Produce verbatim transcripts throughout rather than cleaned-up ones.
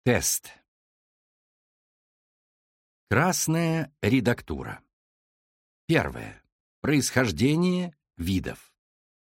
Тест. Красная редактура. Первое. Происхождение видов.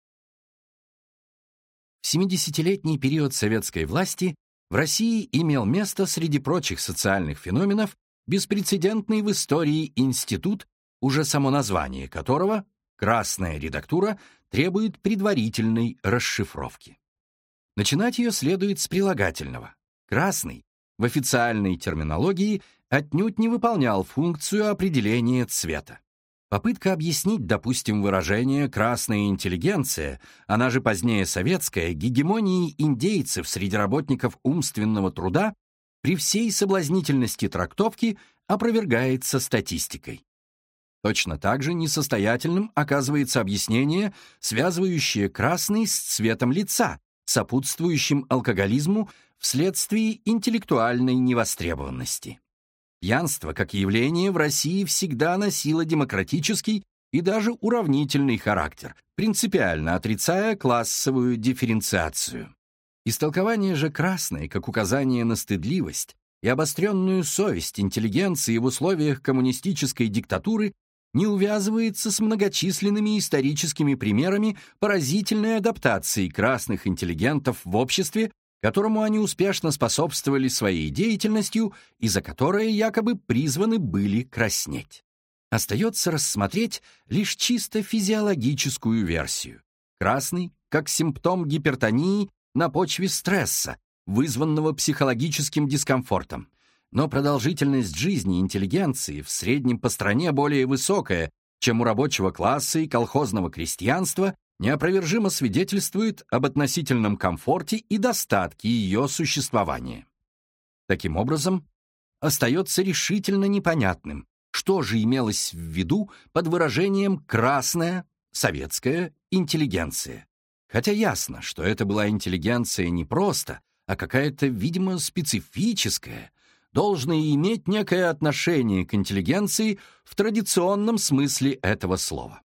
В семидесятилетний период советской власти в России имел место среди прочих социальных феноменов беспрецедентный в истории институт, уже само название которого, красная редактура, требует предварительной расшифровки. Начинать ее следует с прилагательного. Красный в официальной терминологии отнюдь не выполнял функцию определения цвета. Попытка объяснить, допустим, выражение «красная интеллигенция», она же позднее советская, гегемонией индейцев среди работников умственного труда при всей соблазнительности трактовки опровергается статистикой. Точно так же несостоятельным оказывается объяснение, связывающее красный с цветом лица, сопутствующим алкоголизму вследствие интеллектуальной невостребованности. Пьянство, как явление, в России всегда носило демократический и даже уравнительный характер, принципиально отрицая классовую дифференциацию. Истолкование же красной, как указание на стыдливость и обостренную совесть интеллигенции в условиях коммунистической диктатуры, не увязывается с многочисленными историческими примерами поразительной адаптации красных интеллигентов в обществе, которому они успешно способствовали своей деятельностью и за которое якобы призваны были краснеть. Остается рассмотреть лишь чисто физиологическую версию. Красный как симптом гипертонии на почве стресса, вызванного психологическим дискомфортом. Но продолжительность жизни интеллигенции в среднем по стране более высокая, чем у рабочего класса и колхозного крестьянства, неопровержимо свидетельствует об относительном комфорте и достатке ее существования. Таким образом, остается решительно непонятным, что же имелось в виду под выражением «красная советская интеллигенция». Хотя ясно, что это была интеллигенция не просто, а какая-то, видимо, специфическая, должна иметь некое отношение к интеллигенции в традиционном смысле этого слова.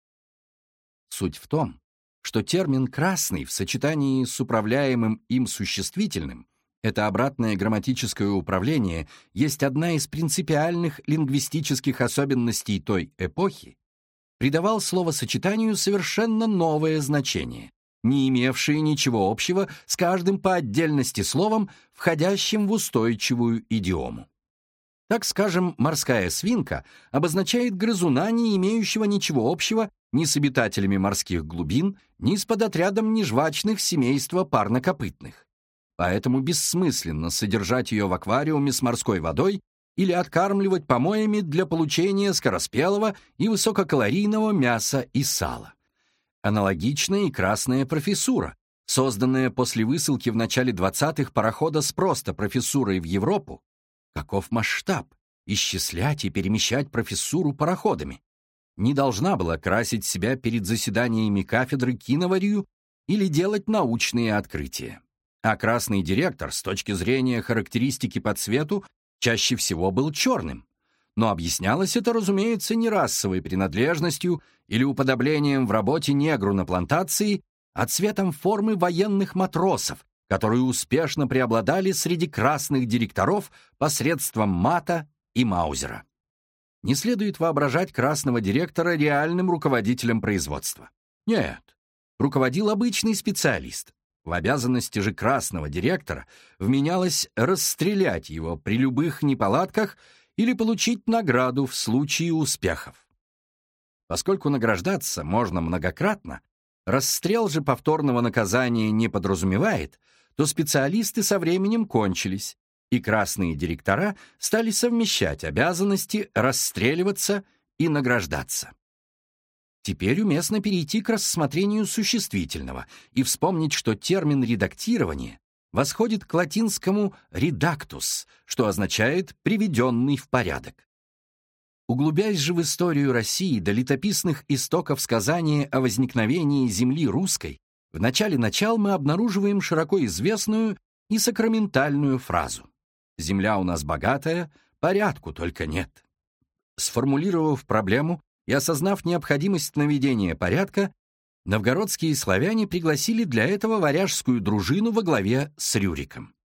Суть в том, что термин «красный» в сочетании с управляемым им существительным, это обратное грамматическое управление, есть одна из принципиальных лингвистических особенностей той эпохи, придавал словосочетанию совершенно новое значение, не имевшее ничего общего с каждым по отдельности словом, входящим в устойчивую идиому. Так скажем, морская свинка обозначает грызуна, не имеющего ничего общего ни с обитателями морских глубин, ни с подотрядом нежвачных семейства парнокопытных. Поэтому бессмысленно содержать ее в аквариуме с морской водой или откармливать помоями для получения скороспелого и высококалорийного мяса и сала. Аналогичная и красная профессура, созданная после высылки в начале двадцатых парохода с просто профессурой в Европу. Каков масштаб исчислять и перемещать профессуру пароходами? Не должна была красить себя перед заседаниями кафедры киноварью или делать научные открытия. А красный директор, с точки зрения характеристики по цвету, чаще всего был черным. Но объяснялось это, разумеется, не расовой принадлежностью или уподоблением в работе негру на плантации, а цветом формы военных матросов, которые успешно преобладали среди красных директоров посредством мата и маузера. Не следует воображать красного директора реальным руководителем производства. Нет, руководил обычный специалист. В обязанности же красного директора вменялось расстрелять его при любых неполадках или получить награду в случае успехов. Поскольку награждаться можно многократно, расстрел же повторного наказания не подразумевает, то специалисты со временем кончились, и красные директора стали совмещать обязанности расстреливаться и награждаться. Теперь уместно перейти к рассмотрению существительного и вспомнить, что термин «редактирование» восходит к латинскому «redactus», что означает «приведенный в порядок». Углубяясь же в историю России до летописных истоков сказания о возникновении земли русской, в начале начал мы обнаруживаем широко известную и сакраментальную фразу «Земля у нас богатая, порядку только нет». Сформулировав проблему и осознав необходимость наведения порядка, новгородские славяне пригласили для этого варяжскую дружину во главе с Рюриком.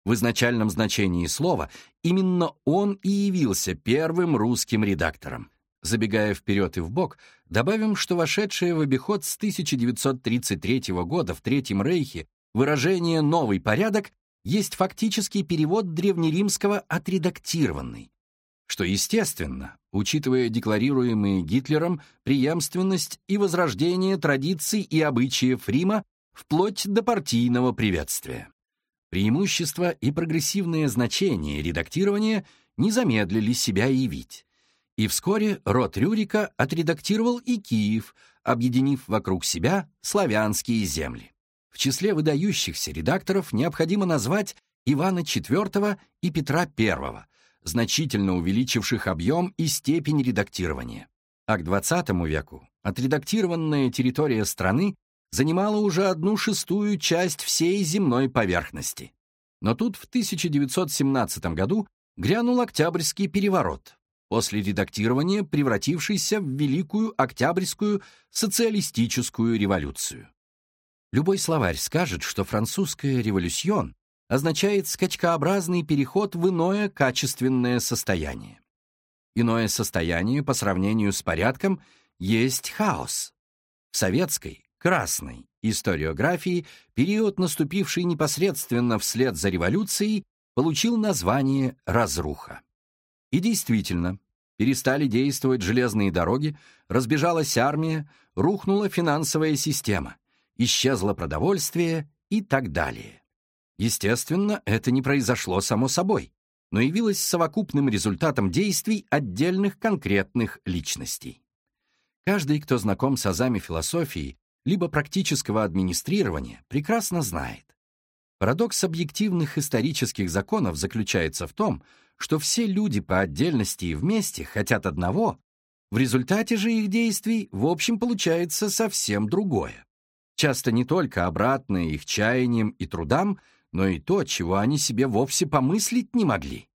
В изначальном значении слова именно он и явился первым русским редактором. Забегая вперед и вбок, добавим, что вошедшее в обиход с тысяча девятьсот тридцать третьего года в Третьем Рейхе выражение «новый порядок» есть фактический перевод древнеримского «отредактированный», что естественно, учитывая декларируемые Гитлером преемственность и возрождение традиций и обычаев Рима вплоть до партийного приветствия. Преимущества и прогрессивное значение редактирования не замедлили себя явить. И вскоре род Рюрика отредактировал и Киев, объединив вокруг себя славянские земли. В числе выдающихся редакторов необходимо назвать Ивана четвёртого и Петра первого, значительно увеличивших объем и степень редактирования. А к двадцатому веку отредактированная территория страны занимала уже одну шестую часть всей земной поверхности. Но тут в тысяча девятьсот семнадцатом году грянул Октябрьский переворот, после редактирования превратившийся в Великую Октябрьскую социалистическую революцию. Любой словарь скажет, что французская революцион означает скачкообразный переход в иное качественное состояние. Иное состояние по сравнению с порядком есть хаос. В советской, красной историографии период, наступивший непосредственно вслед за революцией, получил название «разруха». И действительно, перестали действовать железные дороги, разбежалась армия, рухнула финансовая система, исчезло продовольствие и так далее. Естественно, это не произошло само собой, но явилось совокупным результатом действий отдельных конкретных личностей. Каждый, кто знаком с азами философии либо практического администрирования, прекрасно знает. Парадокс объективных исторических законов заключается в том, что все люди по отдельности и вместе хотят одного, в результате же их действий в общем получается совсем другое. Часто не только обратное их чаяниям и трудам, но и то, чего они себе вовсе помыслить не могли.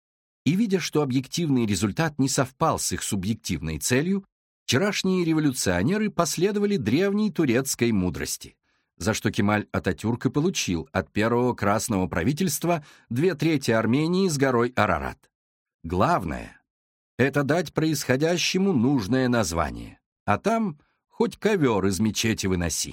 И видя, что объективный результат не совпал с их субъективной целью, вчерашние революционеры последовали древней турецкой мудрости, за что Кемаль Ататюрк и получил от первого красного правительства две трети Армении с горой Арарат. Главное — это дать происходящему нужное название, а там хоть ковер из мечети выноси.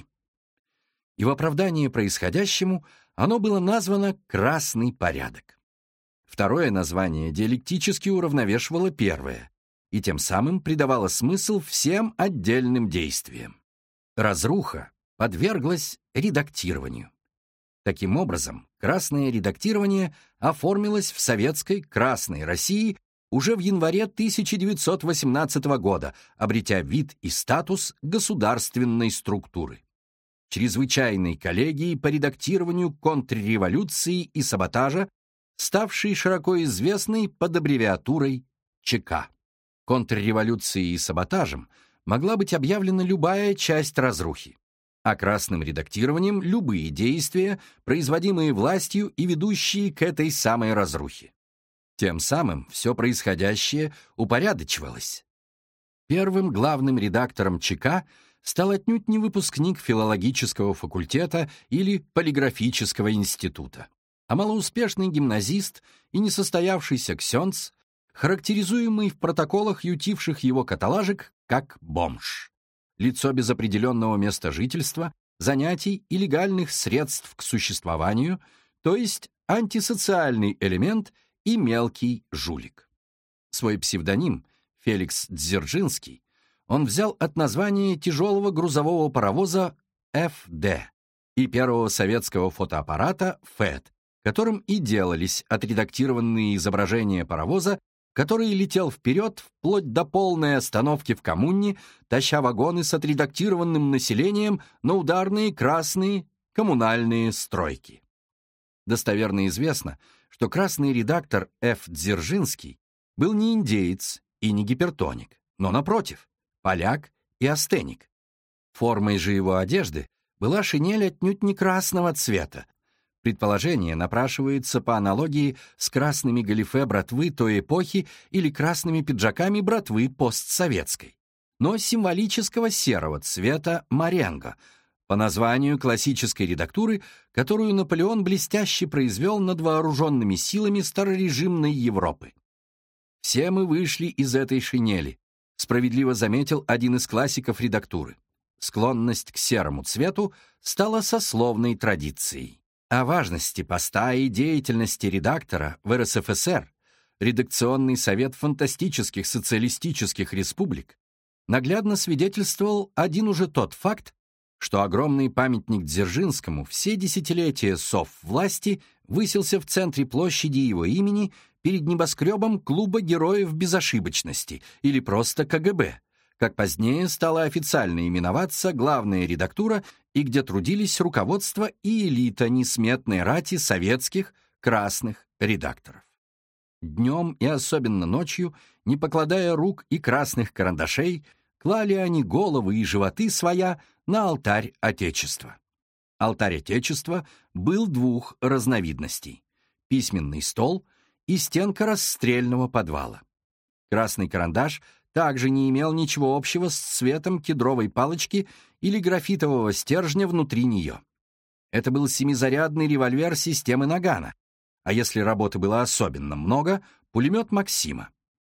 И в оправдание происходящему оно было названо «красный порядок». Второе название диалектически уравновешивало первое и тем самым придавало смысл всем отдельным действиям. Разруха подверглась редактированию. Таким образом, красное редактирование оформилось в советской Красной России уже в январе тысяча девятьсот восемнадцатого года, обретя вид и статус государственной структуры. Чрезвычайной коллегии по редактированию контрреволюции и саботажа, ставшей широко известной под аббревиатурой ЧК. Контрреволюцией и саботажем могла быть объявлена любая часть разрухи, а красным редактированием — любые действия, производимые властью и ведущие к этой самой разрухе. Тем самым все происходящее упорядочивалось. Первым главным редактором ЧК стал отнюдь не выпускник филологического факультета или полиграфического института, а малоуспешный гимназист и несостоявшийся ксенц, характеризуемый в протоколах ютивших его каталажек как бомж. Лицо без определенного места жительства, занятий и легальных средств к существованию, то есть антисоциальный элемент и мелкий жулик. Свой псевдоним, Феликс Дзержинский, он взял от названия тяжелого грузового паровоза эф дэ и первого советского фотоаппарата ФЭТ, которым и делались отредактированные изображения паровоза, который летел вперед вплоть до полной остановки в коммуне, таща вагоны с отредактированным населением на ударные красные коммунальные стройки. Достоверно известно, что красный редактор Ф. Дзержинский был не индеец и не гипертоник, но, напротив, поляк и астеник. Формой же его одежды была шинель отнюдь не красного цвета. Предположение напрашивается по аналогии с красными галифе братвы той эпохи или красными пиджаками братвы постсоветской, но символического серого цвета маренго, по названию классической редактуры, которую Наполеон блестяще произвел над вооруженными силами старорежимной Европы. «Все мы вышли из этой шинели», справедливо заметил один из классиков редактуры. Склонность к серому цвету стала сословной традицией. О важности поста и деятельности редактора в эр эс эф эс эр редакционный совет фантастических социалистических республик наглядно свидетельствовал один уже тот факт, что огромный памятник Дзержинскому все десятилетия соввласти высился в центре площади его имени перед небоскребом Клуба героев безошибочности или просто ка гэ бэ, как позднее стала официально именоваться главная редактура и где трудились руководство и элита несметной рати советских красных редакторов. Днем и особенно ночью, не покладая рук и красных карандашей, клали они головы и животы своя на алтарь Отечества. Алтарь Отечества был двух разновидностей — письменный стол и стенка расстрельного подвала. Красный карандаш также не имел ничего общего с цветом кедровой палочки или графитового стержня внутри нее. Это был семизарядный револьвер системы Нагана, а если работы было особенно много, пулемет Максима.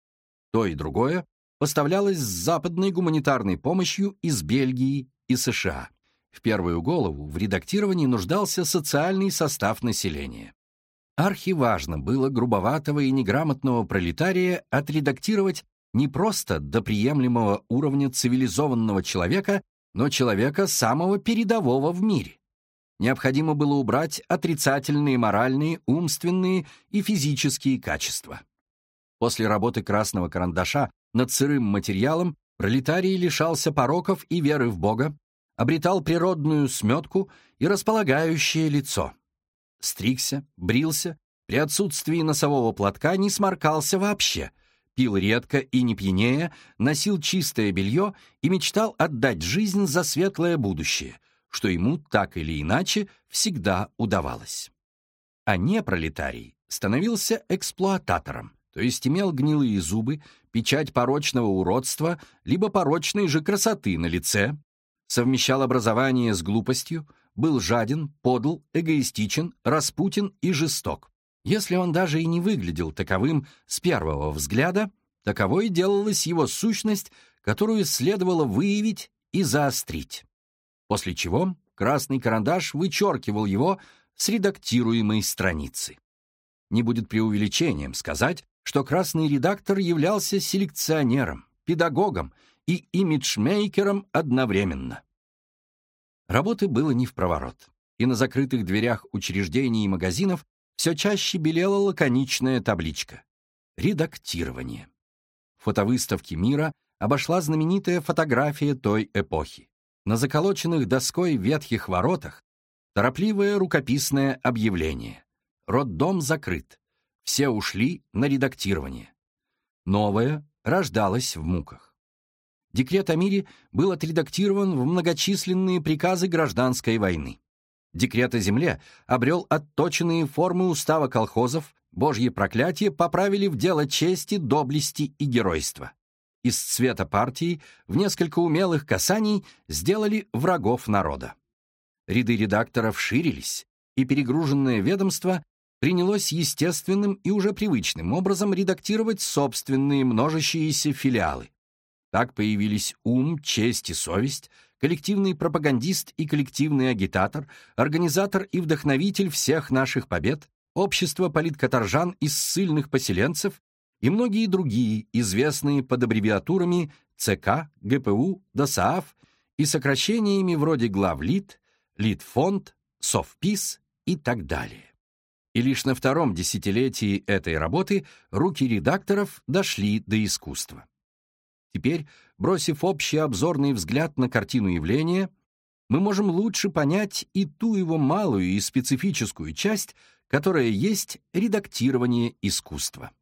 То и другое поставлялось с западной гуманитарной помощью из Бельгии и эс ша а. В первую голову в редактировании нуждался социальный состав населения. Архиважно было грубоватого и неграмотного пролетария отредактировать не просто до приемлемого уровня цивилизованного человека, но человека самого передового в мире. Необходимо было убрать отрицательные моральные, умственные и физические качества. После работы красного карандаша над сырым материалом пролетарий лишался пороков и веры в Бога, обретал природную сметку и располагающее лицо. Стригся, брился, при отсутствии носового платка не сморкался вообще, пил редко и не пьянея, носил чистое белье и мечтал отдать жизнь за светлое будущее, что ему так или иначе всегда удавалось. А непролетарий становился эксплуататором, то есть имел гнилые зубы, печать порочного уродства, либо порочной же красоты на лице, совмещал образование с глупостью, был жаден, подл, эгоистичен, распутен и жесток. Если он даже и не выглядел таковым с первого взгляда, таковой делалась его сущность, которую следовало выявить и заострить. После чего красный карандаш вычеркивал его с редактируемой страницы. Не будет преувеличением сказать, что красный редактор являлся селекционером, педагогом и имиджмейкером одновременно. Работы было не впроворот, и на закрытых дверях учреждений и магазинов все чаще белела лаконичная табличка «Редактирование». Фотовыставки мира обошла знаменитая фотография той эпохи. На заколоченных доской ветхих воротах торопливое рукописное объявление. Роддом закрыт. Все ушли на редактирование. Новое рождалось в муках. Декрет о мире был отредактирован в многочисленные приказы гражданской войны. Декрет о земле обрел отточенные формы устава колхозов, божье проклятие поправили в дело чести, доблести и геройства. Из цвета партии в несколько умелых касаний сделали врагов народа. Ряды редакторов ширились, и перегруженное ведомство принялось естественным и уже привычным образом редактировать собственные множащиеся филиалы. Так появились ум, честь и совесть, коллективный пропагандист и коллективный агитатор, организатор и вдохновитель всех наших побед, общество политкаторжан из ссыльных поселенцев и многие другие, известные под аббревиатурами ЦК, ГПУ, ДОСААФ и сокращениями вроде главлит, Литфонд, Совпис и так далее. И лишь на втором десятилетии этой работы руки редакторов дошли до искусства. Теперь, бросив общий обзорный взгляд на картину явления, мы можем лучше понять и ту его малую и специфическую часть, которая есть редактирование искусства.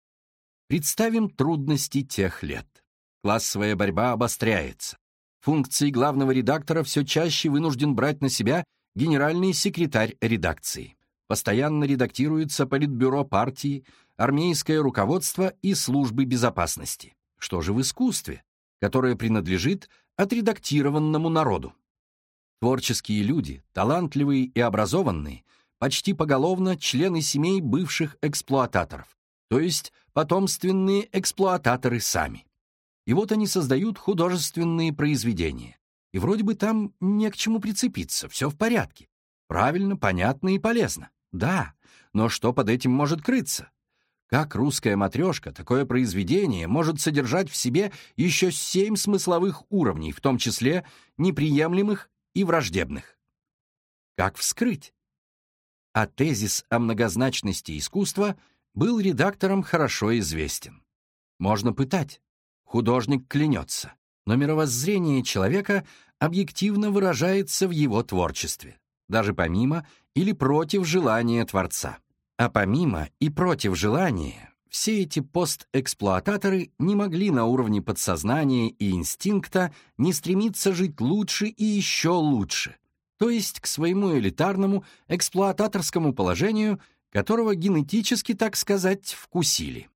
Представим трудности тех лет. Классовая борьба обостряется. Функции главного редактора все чаще вынужден брать на себя генеральный секретарь редакции. Постоянно редактируется политбюро партии, армейское руководство и службы безопасности. Что же в искусстве, которое принадлежит отредактированному народу? Творческие люди, талантливые и образованные, почти поголовно члены семей бывших эксплуататоров, то есть потомственные эксплуататоры сами. И вот они создают художественные произведения. И вроде бы там не к чему прицепиться, все в порядке. Правильно, понятно и полезно. Да, но что под этим может крыться? Как русская матрешка, такое произведение может содержать в себе еще семь смысловых уровней, в том числе неприемлемых и враждебных? Как вскрыть? А тезис о многозначности искусства был редакторам хорошо известен. Можно пытать. Художник клянется. Но мировоззрение человека объективно выражается в его творчестве, даже помимо или против желания Творца. А помимо и против желания, все эти постэксплуататоры не могли на уровне подсознания и инстинкта не стремиться жить лучше и еще лучше, то есть к своему элитарному эксплуататорскому положению, которого генетически, так сказать, вкусили.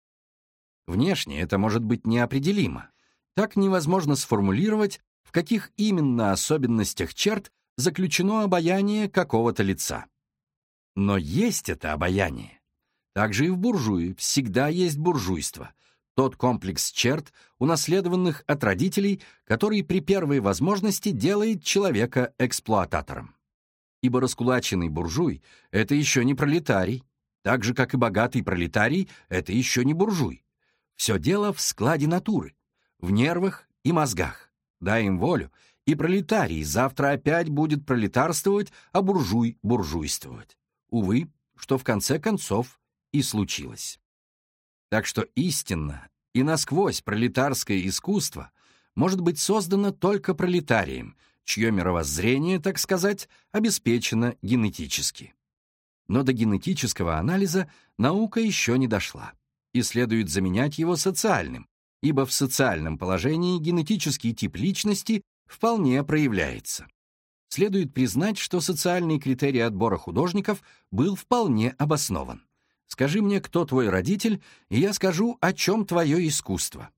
Внешне это может быть неопределимо. Так невозможно сформулировать, в каких именно особенностях черт заключено обаяние какого-то лица. Но есть это обаяние. Также и в буржуи всегда есть буржуйство, тот комплекс черт, унаследованных от родителей, который при первой возможности делает человека эксплуататором. Ибо раскулаченный буржуй — это еще не пролетарий, так же, как и богатый пролетарий — это еще не буржуй. Все дело в складе натуры, в нервах и мозгах. Дай им волю, и пролетарий завтра опять будет пролетарствовать, а буржуй — буржуйствовать. Увы, что в конце концов и случилось. Так что истинно и насквозь пролетарское искусство может быть создано только пролетарием, чье мировоззрение, так сказать, обеспечено генетически. Но до генетического анализа наука еще не дошла, и следует заменять его социальным, ибо в социальном положении генетический тип личности вполне проявляется. Следует признать, что социальный критерий отбора художников был вполне обоснован. Скажи мне, кто твой родитель, и я скажу, о чем твое искусство.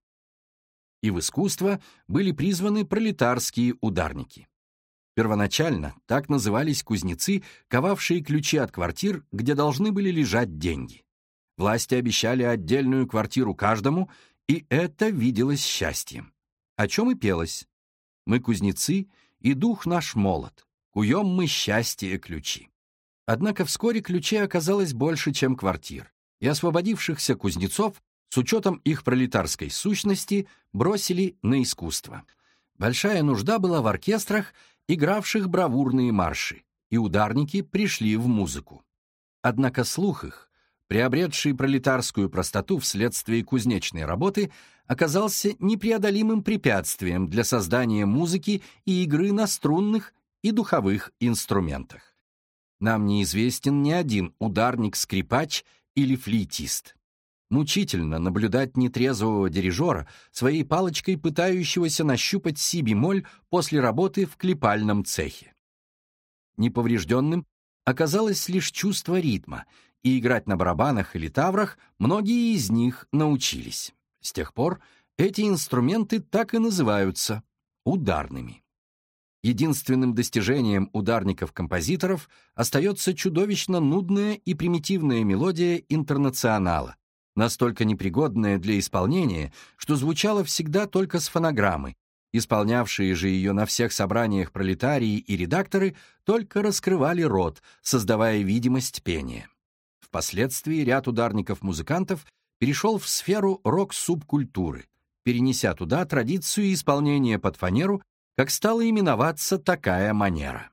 И в искусство были призваны пролетарские ударники. Первоначально так назывались кузнецы, ковавшие ключи от квартир, где должны были лежать деньги. Власти обещали отдельную квартиру каждому, и это виделось счастьем. О чем и пелось. Мы кузнецы, и дух наш молод, куем мы счастье ключи. Однако вскоре ключей оказалось больше, чем квартир, и освободившихся кузнецов, с учетом их пролетарской сущности, бросили на искусство. Большая нужда была в оркестрах, игравших бравурные марши, и ударники пришли в музыку. Однако слух их, приобретший пролетарскую простоту вследствие кузнечной работы, оказался непреодолимым препятствием для создания музыки и игры на струнных и духовых инструментах. Нам неизвестен ни один ударник-скрипач или флейтист. Мучительно наблюдать нетрезвого дирижера, своей палочкой пытающегося нащупать си-бемоль после работы в клепальном цехе. Неповрежденным оказалось лишь чувство ритма, и играть на барабанах или таврах многие из них научились. С тех пор эти инструменты так и называются ударными. Единственным достижением ударников-композиторов остается чудовищно нудная и примитивная мелодия интернационала, настолько непригодная для исполнения, что звучала всегда только с фонограммы. Исполнявшие же ее на всех собраниях пролетарии и редакторы только раскрывали рот, создавая видимость пения. Впоследствии ряд ударников-музыкантов перешел в сферу рок-субкультуры, перенеся туда традицию исполнения под фанеру, как стала именоваться такая манера.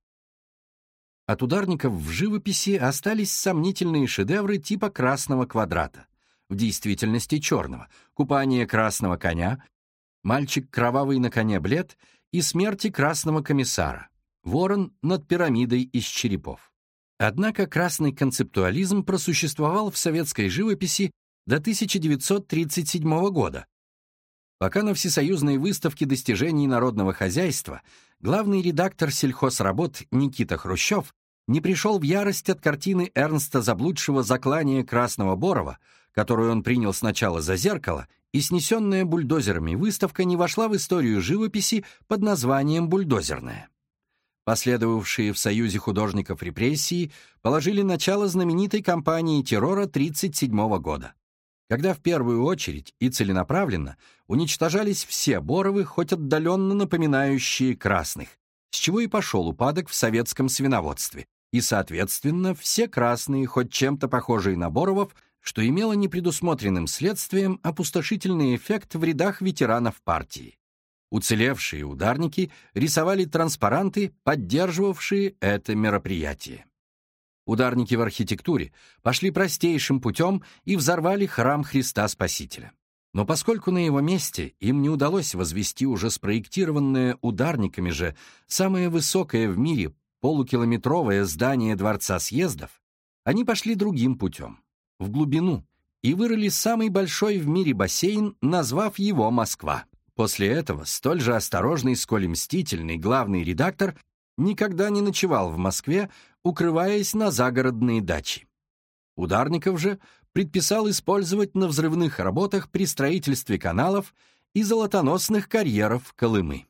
От ударников в живописи остались сомнительные шедевры типа «Красного квадрата», в действительности черного, «Купание красного коня», «Мальчик кровавый на коне блед» и «Смерти красного комиссара», «Ворон над пирамидой из черепов». Однако красный концептуализм просуществовал в советской живописи до тысяча девятьсот тридцать седьмого года, пока на Всесоюзной выставке достижений народного хозяйства главный редактор сельхозработ Никита Хрущев не пришел в ярость от картины Эрнста Заблудшего «Заклание Красного Борова», которую он принял сначала за зеркало, и снесенная бульдозерами выставка не вошла в историю живописи под названием «Бульдозерная». Последовавшие в Союзе художников репрессии положили начало знаменитой кампании террора тысяча девятьсот тридцать седьмого года, когда в первую очередь и целенаправленно уничтожались все боровы, хоть отдаленно напоминающие красных, с чего и пошел упадок в советском свиноводстве, и, соответственно, все красные, хоть чем-то похожие на боровов, что имело непредусмотренным следствием опустошительный эффект в рядах ветеранов партии. Уцелевшие ударники рисовали транспаранты, поддерживавшие это мероприятие. Ударники в архитектуре пошли простейшим путем и взорвали храм Христа Спасителя. Но поскольку на его месте им не удалось возвести уже спроектированное ударниками же самое высокое в мире полукилометровое здание Дворца съездов, они пошли другим путем, в глубину, и вырыли самый большой в мире бассейн, назвав его «Москва». После этого столь же осторожный, сколь и мстительный главный редактор никогда не ночевал в Москве, укрываясь на загородные дачи. Ударников же предписал использовать на взрывных работах при строительстве каналов и золотоносных карьеров Колымы.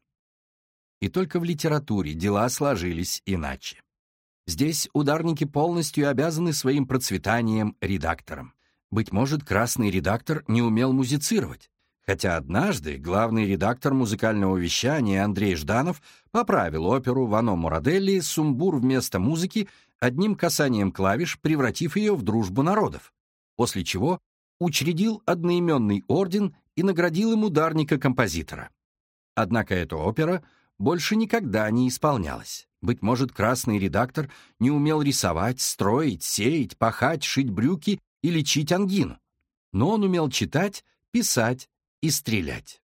И только в литературе дела сложились иначе. Здесь ударники полностью обязаны своим процветанием редакторам. Быть может, красный редактор не умел музицировать, хотя однажды главный редактор музыкального вещания Андрей Жданов поправил оперу Вано Мураделли «Сумбур» вместо музыки одним касанием клавиш, превратив ее в дружбу народов, после чего учредил одноименный орден и наградил им ударника-композитора. Однако эта опера больше никогда не исполнялась. Быть может, красный редактор не умел рисовать, строить, сеять, пахать, шить брюки и лечить ангину. Но он умел читать, писать и стрелять.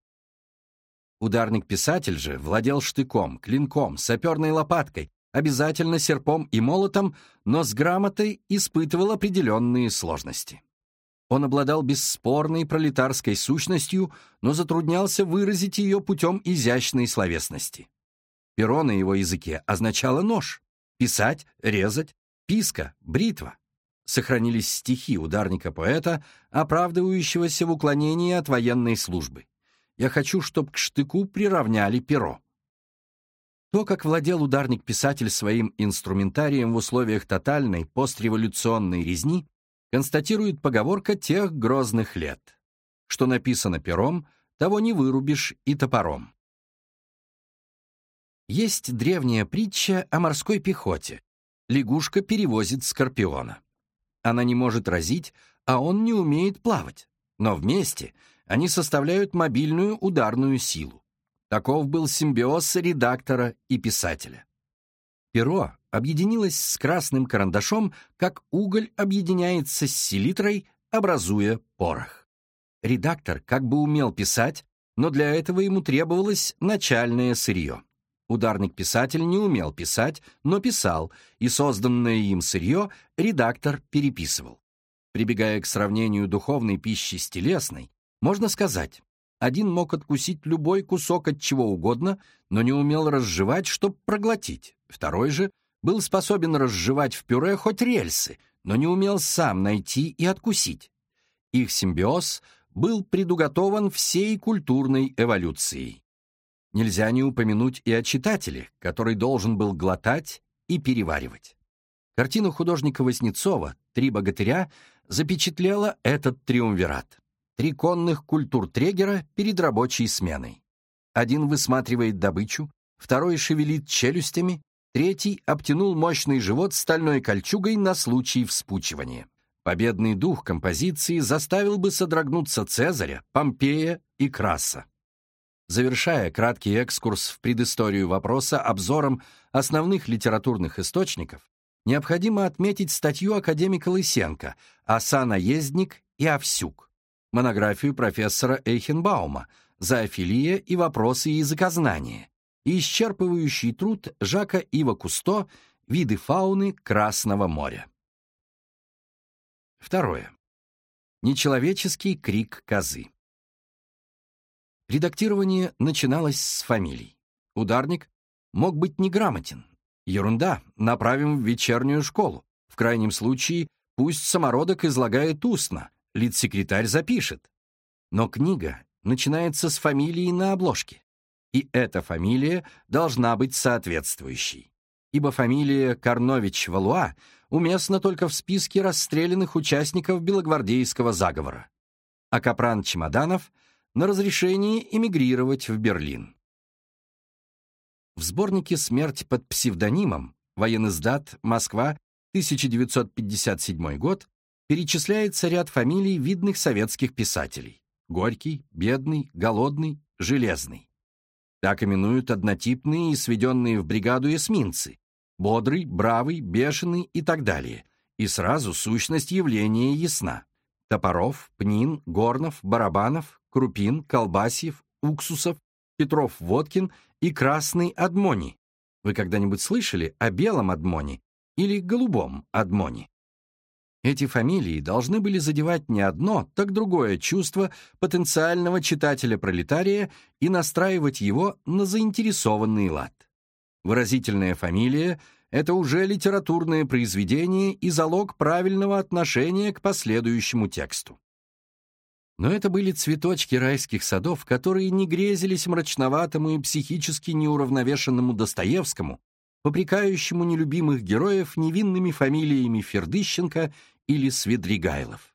Ударник-писатель же владел штыком, клинком, саперной лопаткой, обязательно серпом и молотом, но с грамотой испытывал определенные сложности. Он обладал бесспорной пролетарской сущностью, но затруднялся выразить ее путем изящной словесности. Перо на его языке означало нож, писать, резать, писка, бритва. Сохранились стихи ударника-поэта, оправдывающегося в уклонении от военной службы. «Я хочу, чтоб к штыку приравняли перо». То, как владел ударник-писатель своим инструментарием в условиях тотальной постреволюционной резни, констатирует поговорка тех грозных лет: что написано пером, того не вырубишь и топором. Есть древняя притча о морской пехоте. Лягушка перевозит скорпиона. Она не может разить, а он не умеет плавать. Но вместе они составляют мобильную ударную силу. Таков был симбиоз редактора и писателя. Перо объединилось с красным карандашом, как уголь объединяется с селитрой, образуя порох. Редактор как бы умел писать, но для этого ему требовалось начальное сырье. Ударник-писатель не умел писать, но писал, и созданное им сырье редактор переписывал. Прибегая к сравнению духовной пищи с телесной, можно сказать, один мог откусить любой кусок от чего угодно, но не умел разжевать, чтоб проглотить. Второй же был способен разжевать в пюре хоть рельсы, но не умел сам найти и откусить. Их симбиоз был предуготован всей культурной эволюцией. Нельзя не упомянуть и о читателе, который должен был глотать и переваривать. Картина художника Васнецова «Три богатыря» запечатлела этот триумвират. Три конных культуртрегера перед рабочей сменой. Один высматривает добычу, второй шевелит челюстями, третий обтянул мощный живот стальной кольчугой на случай вспучивания. Победный дух композиции заставил бы содрогнуться Цезаря, Помпея и Краса. Завершая краткий экскурс в предысторию вопроса обзором основных литературных источников, необходимо отметить статью академика Лысенко «Оса-наездник и Овсюк», монографию профессора Эйхенбаума «Зоофилия и вопросы языкознания» и исчерпывающий труд Жака Ива Кусто «Виды фауны Красного моря». Второе. Нечеловеческий крик козы. Редактирование начиналось с фамилий. Ударник мог быть неграмотен. Ерунда, направим в вечернюю школу. В крайнем случае, пусть самородок излагает устно, литсекретарь запишет. Но книга начинается с фамилии на обложке. И эта фамилия должна быть соответствующей. ибо фамилия Карнович-Валуа уместна только в списке расстрелянных участников белогвардейского заговора, а Капран Чемоданов на разрешении эмигрировать в Берлин. В сборнике «Смерть под псевдонимом» Воениздат, Москва, тысяча девятьсот пятьдесят седьмой год, перечисляется ряд фамилий видных советских писателей: Горький, Бедный, Голодный, Железный. Так именуют однотипные и сведенные в бригаду эсминцы: Бодрый, Бравый, Бешеный и так далее. И сразу сущность явления ясна. Топоров, Пнин, Горнов, Барабанов, Крупин, Колбасьев, Уксусов, Петров-Водкин и Красный Адмони. Вы когда-нибудь слышали о белом Адмони или голубом Адмони? Эти фамилии должны были задевать не одно, так другое чувство потенциального читателя-пролетария и настраивать его на заинтересованный лад. Выразительная фамилия — это уже литературное произведение и залог правильного отношения к последующему тексту. Но это были цветочки райских садов, которые не грезились мрачноватому и психически неуравновешенному Достоевскому, попрекающему нелюбимых героев невинными фамилиями Фердыщенко или Свидригайлов.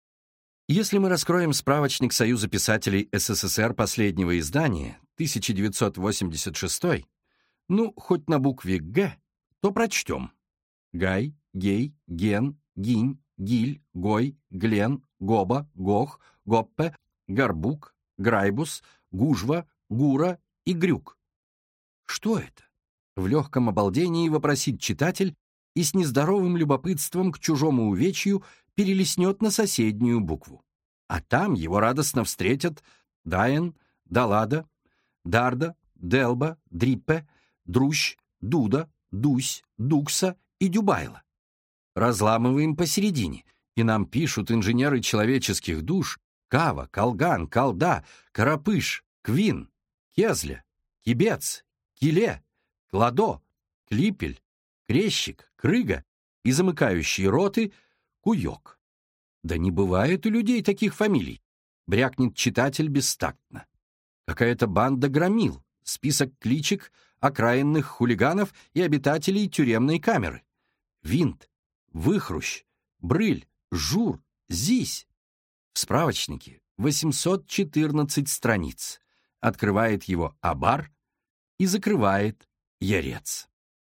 Если мы раскроем справочник Союза писателей СССР последнего издания, тысяча девятьсот восемьдесят шестой, ну, хоть на букве «Г», то прочтем: Гай, Гей, Ген, Гинь, Гиль, Гой, Глен, Гоба, Гох, Гоппе, Горбук, Грайбус, Гужва, Гура и Грюк. Что это? В легком обалдении вопросит читатель и с нездоровым любопытством к чужому увечью перелистнет на соседнюю букву. А там его радостно встретят Даен, Далада, Дарда, Делба, Дриппе, Друщ, Дуда, Дусь, Дукса и Дюбайло. Разламываем посередине, и нам пишут инженеры человеческих душ: Кава, Колган, Колда, Карапыш, Квин, Кезля, Кибец, Киле, Кладо, Клипель, Крещик, Крыга и замыкающие роты Куёк. Да не бывает у людей таких фамилий, брякнет читатель бестактно. Какая-то банда громил, список кличек окраинных хулиганов и обитателей тюремной камеры. Винт, Выхрущ, Брыль, Жур, Зись. В справочнике восемьсот четырнадцать страниц. Открывает его Абар и закрывает Ярец.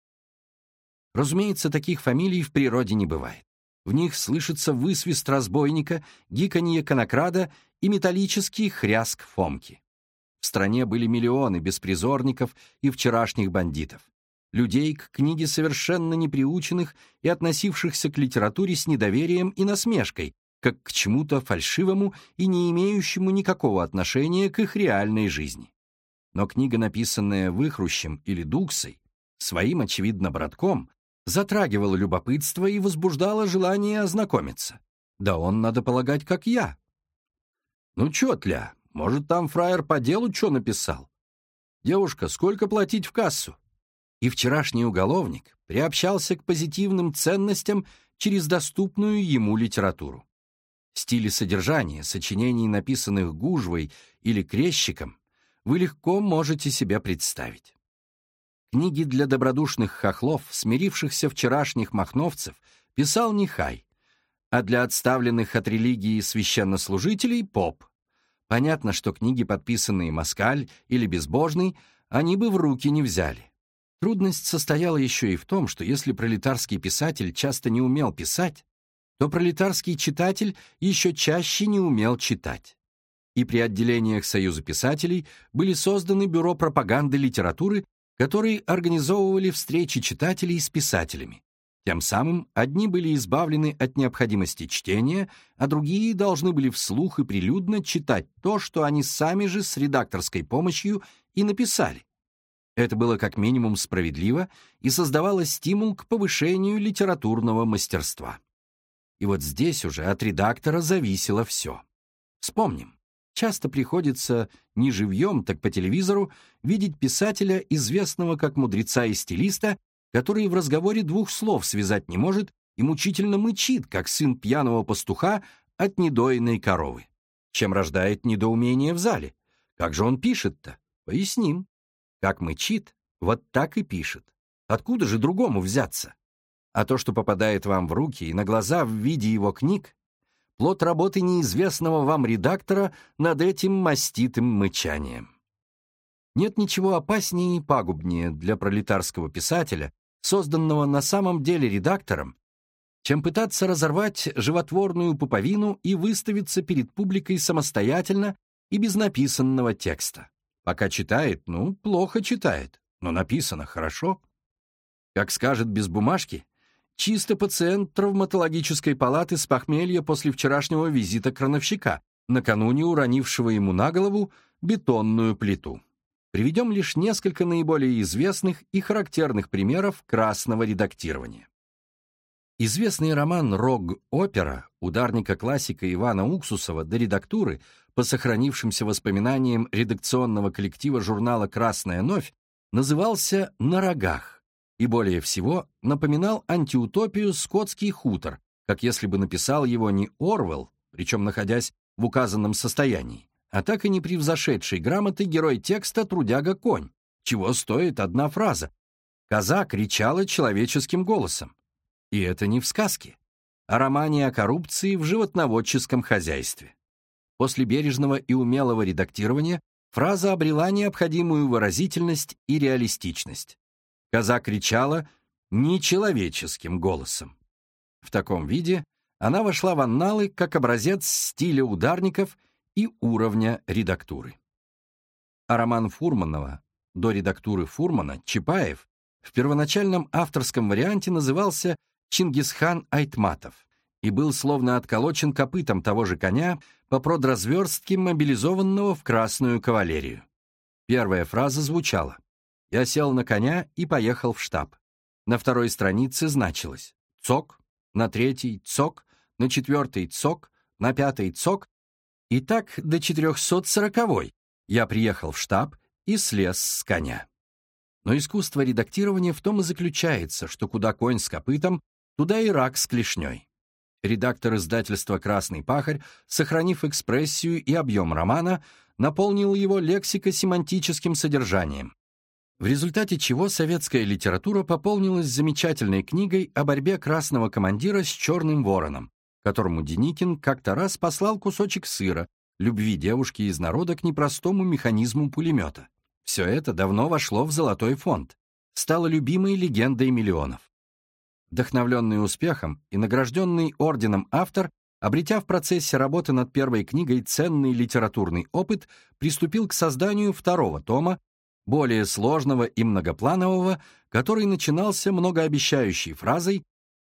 Разумеется, таких фамилий в природе не бывает. В них слышится высвист разбойника, гиканье конокрада и металлический хряск Фомки. В стране были миллионы беспризорников и вчерашних бандитов, людей к книге совершенно неприученных и относившихся к литературе с недоверием и насмешкой, как к чему-то фальшивому и не имеющему никакого отношения к их реальной жизни. Но книга, написанная Выхрущем или Дуксой, своим, очевидно, братком, затрагивала любопытство и возбуждала желание ознакомиться. Да он, надо полагать, как я. Ну чё, тля, может, там фраер по делу чё написал? Девушка, сколько платить в кассу? И вчерашний уголовник приобщался к позитивным ценностям через доступную ему литературу. Стили содержания сочинений, написанных Гужвой или Крещиком, вы легко можете себе представить. Книги для добродушных хохлов, смирившихся вчерашних махновцев, писал Нехай, а для отставленных от религии священнослужителей — поп. Понятно, что книги, подписанные Москаль или Безбожный, они бы в руки не взяли. Трудность состояла еще и в том, что если пролетарский писатель часто не умел писать, то пролетарский читатель еще чаще не умел читать. И при отделениях Союза писателей были созданы бюро пропаганды литературы, которые организовывали встречи читателей с писателями. Тем самым одни были избавлены от необходимости чтения, а другие должны были вслух и прилюдно читать то, что они сами же с редакторской помощью и написали. Это было как минимум справедливо и создавало стимул к повышению литературного мастерства. И вот здесь уже от редактора зависело все. Вспомним. Часто приходится не живьем, так по телевизору видеть писателя, известного как мудреца и стилиста, который в разговоре двух слов связать не может и мучительно мычит, как сын пьяного пастуха от недоенной коровы. Чем рождает недоумение в зале? Как же он пишет-то? Поясним. Как мычит, вот так и пишет. Откуда же другому взяться? А то, что попадает вам в руки и на глаза в виде его книг, плод работы неизвестного вам редактора над этим маститым мычанием. Нет ничего опаснее и пагубнее для пролетарского писателя, созданного на самом деле редактором, чем пытаться разорвать животворную пуповину и выставиться перед публикой самостоятельно и без написанного текста. Пока читает, ну, плохо читает, но написано хорошо. Как скажет без бумажки, чисто пациент травматологической палаты с похмелья после вчерашнего визита крановщика, накануне уронившего ему на голову бетонную плиту. Приведем лишь несколько наиболее известных и характерных примеров красного редактирования. Известный роман «Рог-опера» ударника-классика Ивана Уксусова до редактуры по сохранившимся воспоминаниям редакционного коллектива журнала «Красная новь» назывался «На рогах» и более всего напоминал антиутопию «Скотский хутор», как если бы написал его не Орвелл, причем находясь в указанном состоянии, а так и не превзошедший грамоты герой текста трудяга-конь, чего стоит одна фраза. Коза кричала человеческим голосом. И это не в сказке, а романе о коррупции в животноводческом хозяйстве. После бережного и умелого редактирования фраза обрела необходимую выразительность и реалистичность. Коза кричала нечеловеческим голосом. В таком виде она вошла в анналы как образец стиля ударников и уровня редактуры. А роман Фурманова до редактуры Фурмана «Чапаев» в первоначальном авторском варианте назывался «Чингисхан Айтматов» и был словно отколочен копытом того же коня по продразверстке мобилизованного в Красную кавалерию. Первая фраза звучала: «Я сел на коня и поехал в штаб». На второй странице значилось «цок», на третьей «цок», на четвертой «цок», на пятой «цок», и так до четырехсот сороковой я приехал в штаб и слез с коня. Но искусство редактирования в том и заключается, что куда конь с копытом, туда и рак с клешней. Редактор издательства «Красный пахарь», сохранив экспрессию и объем романа, наполнил его лексико-семантическим содержанием, в результате чего советская литература пополнилась замечательной книгой о борьбе красного командира с черным вороном, которому Деникин как-то раз послал кусочек сыра, любви девушки из народа к непростому механизму пулемета. Все это давно вошло в золотой фонд, стало любимой легендой миллионов. Вдохновленный успехом и награжденный орденом автор, обретя в процессе работы над первой книгой ценный литературный опыт, приступил к созданию второго тома, более сложного и многопланового, который начинался многообещающей фразой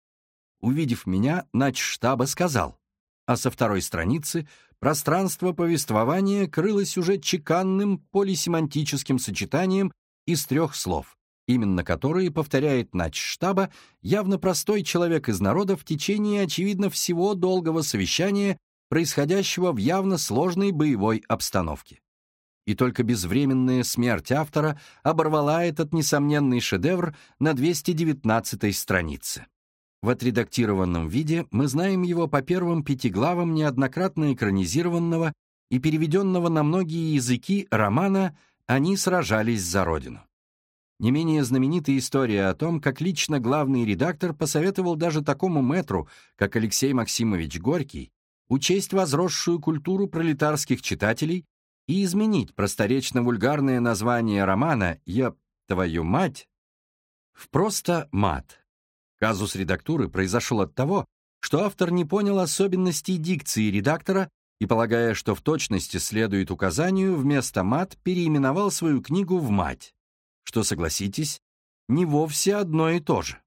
«Увидев меня, начштаба сказал», а со второй страницы пространство повествования крылось уже чеканным полисемантическим сочетанием из трех слов, именно которые повторяет начштаба явно простой человек из народа в течение, очевидно, всего долгого совещания, происходящего в явно сложной боевой обстановке. И только безвременная смерть автора оборвала этот несомненный шедевр на двести девятнадцатой странице. В отредактированном виде мы знаем его по первым пяти главам неоднократно экранизированного и переведенного на многие языки романа «Они сражались за Родину». Не менее знаменита история о том, как лично главный редактор посоветовал даже такому мэтру, как Алексей Максимович Горький, учесть возросшую культуру пролетарских читателей и изменить просторечно-вульгарное название романа «Я твою мать» в просто «мат». Казус редактуры произошел от того, что автор не понял особенностей дикции редактора и, полагая, что в точности следует указанию, вместо «мат» переименовал свою книгу в «мать», что, согласитесь, не вовсе одно и то же.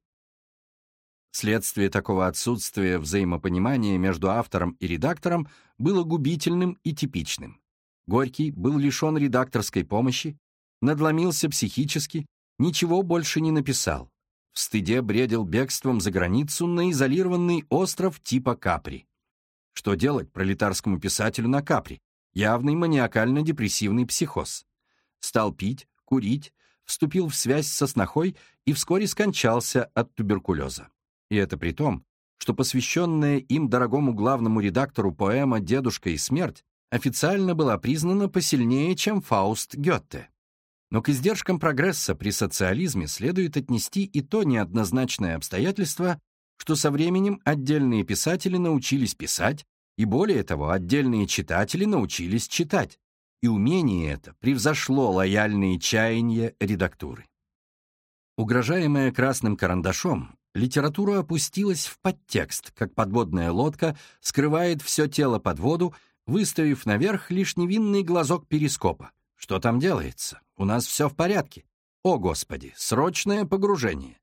Следствие такого отсутствия взаимопонимания между автором и редактором было губительным и типичным. Горький был лишен редакторской помощи, надломился психически, ничего больше не написал. В стыде бредил бегством за границу на изолированный остров типа Капри. Что делать пролетарскому писателю на Капри? Явный маниакально-депрессивный психоз. Стал пить, курить, вступил в связь со снохой и вскоре скончался от туберкулеза. И это при том, что посвященная им дорогому главному редактору поэма «Дедушка и смерть» официально была признана посильнее, чем Фауст Гёте. Но к издержкам прогресса при социализме следует отнести и то неоднозначное обстоятельство, что со временем отдельные писатели научились писать, и более того, отдельные читатели научились читать, и умение это превзошло лояльные чаяния редактуры. Угрожаемая красным карандашом, литература опустилась в подтекст, как подводная лодка скрывает все тело под воду, выставив наверх лишь невинный глазок перископа. Что там делается? У нас все в порядке. О, Господи, срочное погружение.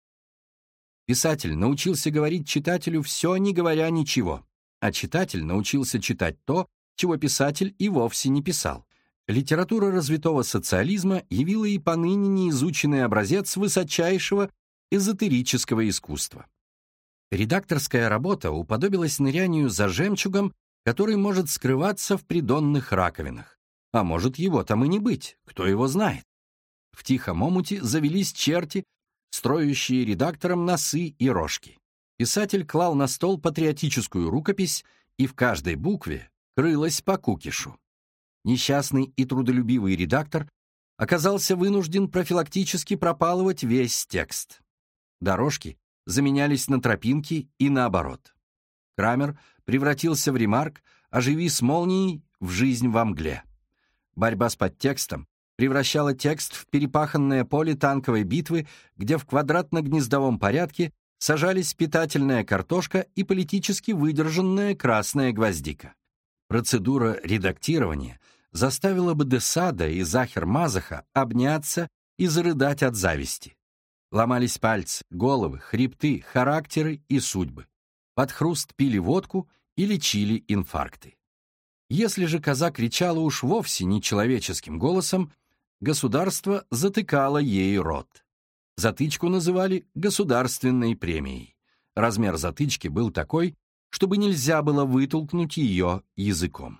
Писатель научился говорить читателю все, не говоря ничего, а читатель научился читать то, чего писатель и вовсе не писал. Литература развитого социализма явила и поныне неизученный образец высочайшего эзотерического искусства. Редакторская работа уподобилась нырянию за жемчугом, который может скрываться в придонных раковинах. А может, его там и не быть, кто его знает. В тихом омуте завелись черти, строящие редакторам носы и рожки. Писатель клал на стол патриотическую рукопись, и в каждой букве крылась по кукишу. Несчастный и трудолюбивый редактор оказался вынужден профилактически пропалывать весь текст. Дорожки заменялись на тропинки и наоборот. Крамер превратился в ремарк, оживи с молнией в жизнь во мгле. Борьба с подтекстом превращала текст в перепаханное поле танковой битвы, где в квадратно-гнездовом порядке сажались питательная картошка и политически выдержанная красная гвоздика. Процедура редактирования заставила бы де Сада и Захер-Мазаха обняться и зарыдать от зависти. Ломались пальцы, головы, хребты, характеры и судьбы. Под хруст пили водку и лечили инфаркты. Если же коза кричала уж вовсе нечеловеческим голосом, государство затыкало ей рот. Затычку называли государственной премией. Размер затычки был такой, чтобы нельзя было вытолкнуть ее языком.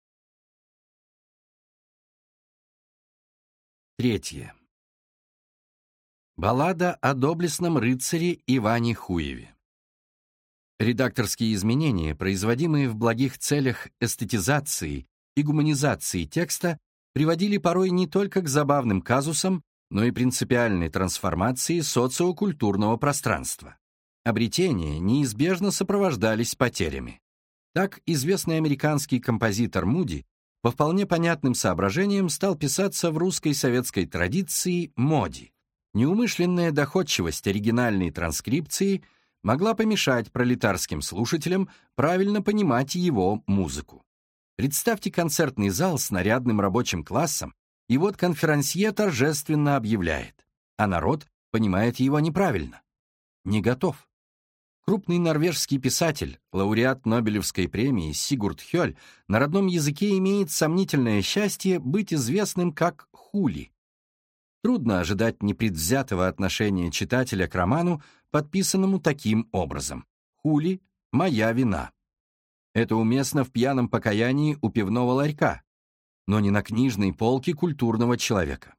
Третье. Баллада о доблестном рыцаре Иване Хуеве. Редакторские изменения, производимые в благих целях эстетизации и гуманизации текста, приводили порой не только к забавным казусам, но и принципиальной трансформации социокультурного пространства. Обретения неизбежно сопровождались потерями. Так известный американский композитор Муди по вполне понятным соображениям стал писаться в русской советской традиции моди. Неумышленная доходчивость оригинальной транскрипции могла помешать пролетарским слушателям правильно понимать его музыку. Представьте концертный зал с нарядным рабочим классом, и вот конферансье торжественно объявляет, а народ понимает его неправильно. Не готов. Крупный норвежский писатель, лауреат Нобелевской премии Сигурд Хёль, на родном языке имеет сомнительное счастье быть известным как Хули. Трудно ожидать непредвзятого отношения читателя к роману, подписанному таким образом. «Хули — моя вина». Это уместно в пьяном покаянии у пивного ларька, но не на книжной полке культурного человека.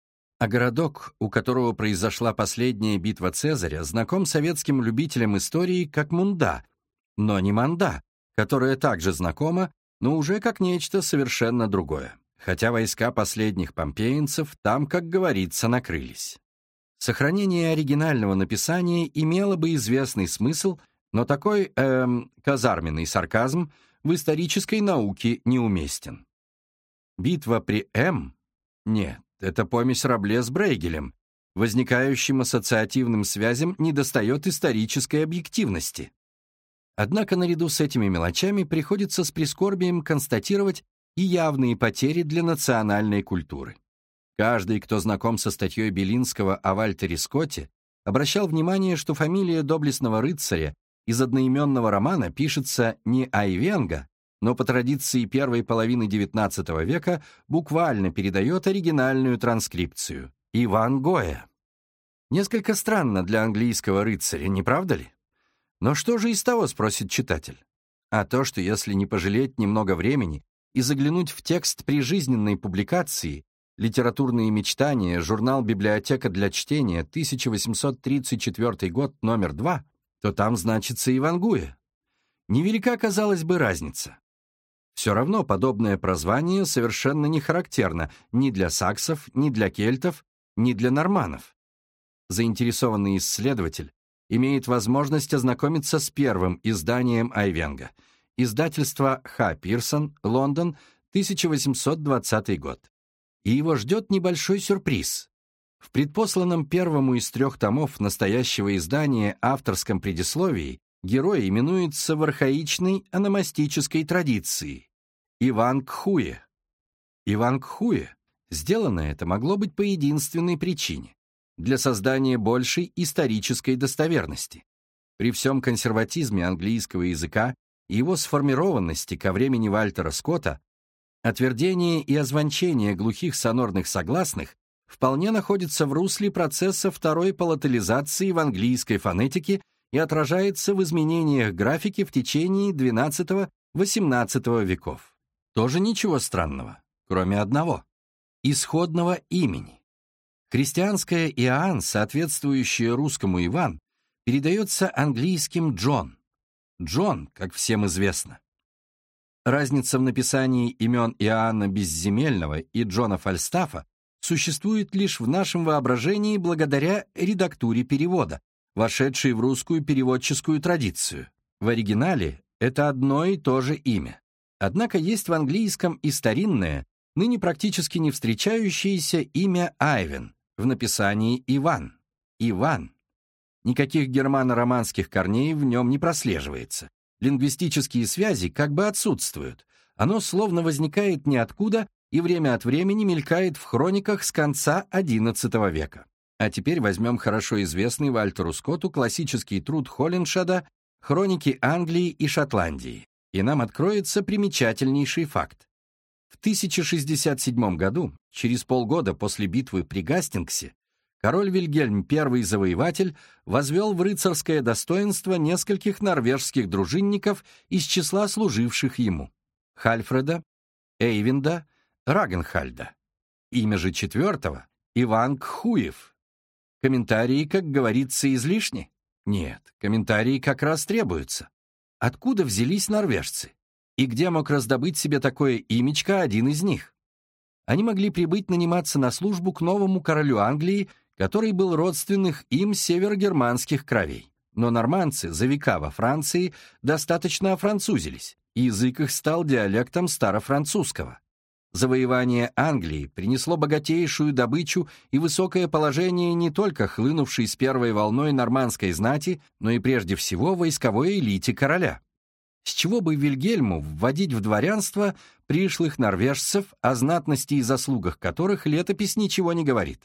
А городок, у которого произошла последняя битва Цезаря, знаком советским любителям истории как Мунда, но не Манда, которая также знакома, но уже как нечто совершенно другое. Хотя войска последних помпеенцев там, как говорится, накрылись. Сохранение оригинального написания имело бы известный смысл, но такой, эм, казарменный сарказм в исторической науке неуместен. Битва при М? Нет, это помесь Рабле с Брейгелем. Возникающим ассоциативным связям недостает исторической объективности. Однако наряду с этими мелочами приходится с прискорбием констатировать и явные потери для национальной культуры. Каждый, кто знаком со статьей Белинского о Вальтере Скотте, обращал внимание, что фамилия доблестного рыцаря из одноименного романа пишется не Айвенго, но по традиции первой половины девятнадцатого века буквально передает оригинальную транскрипцию – Иван Гоя. Несколько странно для английского рыцаря, не правда ли? Но что же из того, спросит читатель? А то, что если не пожалеть немного времени и заглянуть в текст прижизненной публикации «Литературные мечтания», журнал «Библиотека для чтения», тысяча восемьсот тридцать четвёртый год, номер два, то там значится Иван Гуя. Невелика, казалось бы, разница. Все равно подобное прозвание совершенно не характерно ни для саксов, ни для кельтов, ни для норманнов. Заинтересованный исследователь имеет возможность ознакомиться с первым изданием Айвенго. Издательство Х. Пирсон, Лондон, тысяча восемьсот двадцатый год. И его ждет небольшой сюрприз. В предпосланном первому из трех томов настоящего издания авторском предисловии герой именуется в архаичной ономастической традиции Иван Кхуе. Иван Кхуе. Сделано это могло быть по единственной причине — для создания большей исторической достоверности. При всем консерватизме английского языка и его сформированности ко времени Вальтера Скотта отвердение и озвончение глухих сонорных согласных вполне находится в русле процесса второй палатализации в английской фонетике и отражается в изменениях графики в течение двенадцатого-восемнадцатого веков. Тоже ничего странного, кроме одного — исходного имени. Христианское Иоанн, соответствующее русскому Иван, передается английским Джон. Джон, как всем известно. Разница в написании имен Иоанна Безземельного и Джона Фальстафа существует лишь в нашем воображении благодаря редактуре перевода, вошедшей в русскую переводческую традицию. В оригинале это одно и то же имя. Однако есть в английском и старинное, ныне практически не встречающееся имя Айвен, в написании Иван. Иван. Никаких германо-романских корней в нем не прослеживается. Лингвистические связи как бы отсутствуют. Оно словно возникает ниоткуда и время от времени мелькает в хрониках с конца одиннадцатого века. А теперь возьмем хорошо известный Вальтеру Скотту классический труд Холлиншеда «Хроники Англии и Шотландии», и нам откроется примечательнейший факт. В тысяча шестьдесят седьмом году, через полгода после битвы при Гастингсе, король Вильгельм I Завоеватель возвел в рыцарское достоинство нескольких норвежских дружинников из числа служивших ему — Хальфреда, Эйвинда, Рагенхальда. Имя же четвертого — Иван Кхуев. Комментарии, как говорится, излишни? Нет, комментарии как раз требуются. Откуда взялись норвежцы? И где мог раздобыть себе такое имечко один из них? Они могли прибыть наниматься на службу к новому королю Англии, который был родственных им северогерманских кровей. Но нормандцы за века во Франции достаточно офранцузились, и язык их стал диалектом старофранцузского. Завоевание Англии принесло богатейшую добычу и высокое положение не только хлынувшей с первой волной нормандской знати, но и прежде всего войсковой элите короля. С чего бы Вильгельму вводить в дворянство пришлых норвежцев, о знатности и заслугах которых летопись ничего не говорит?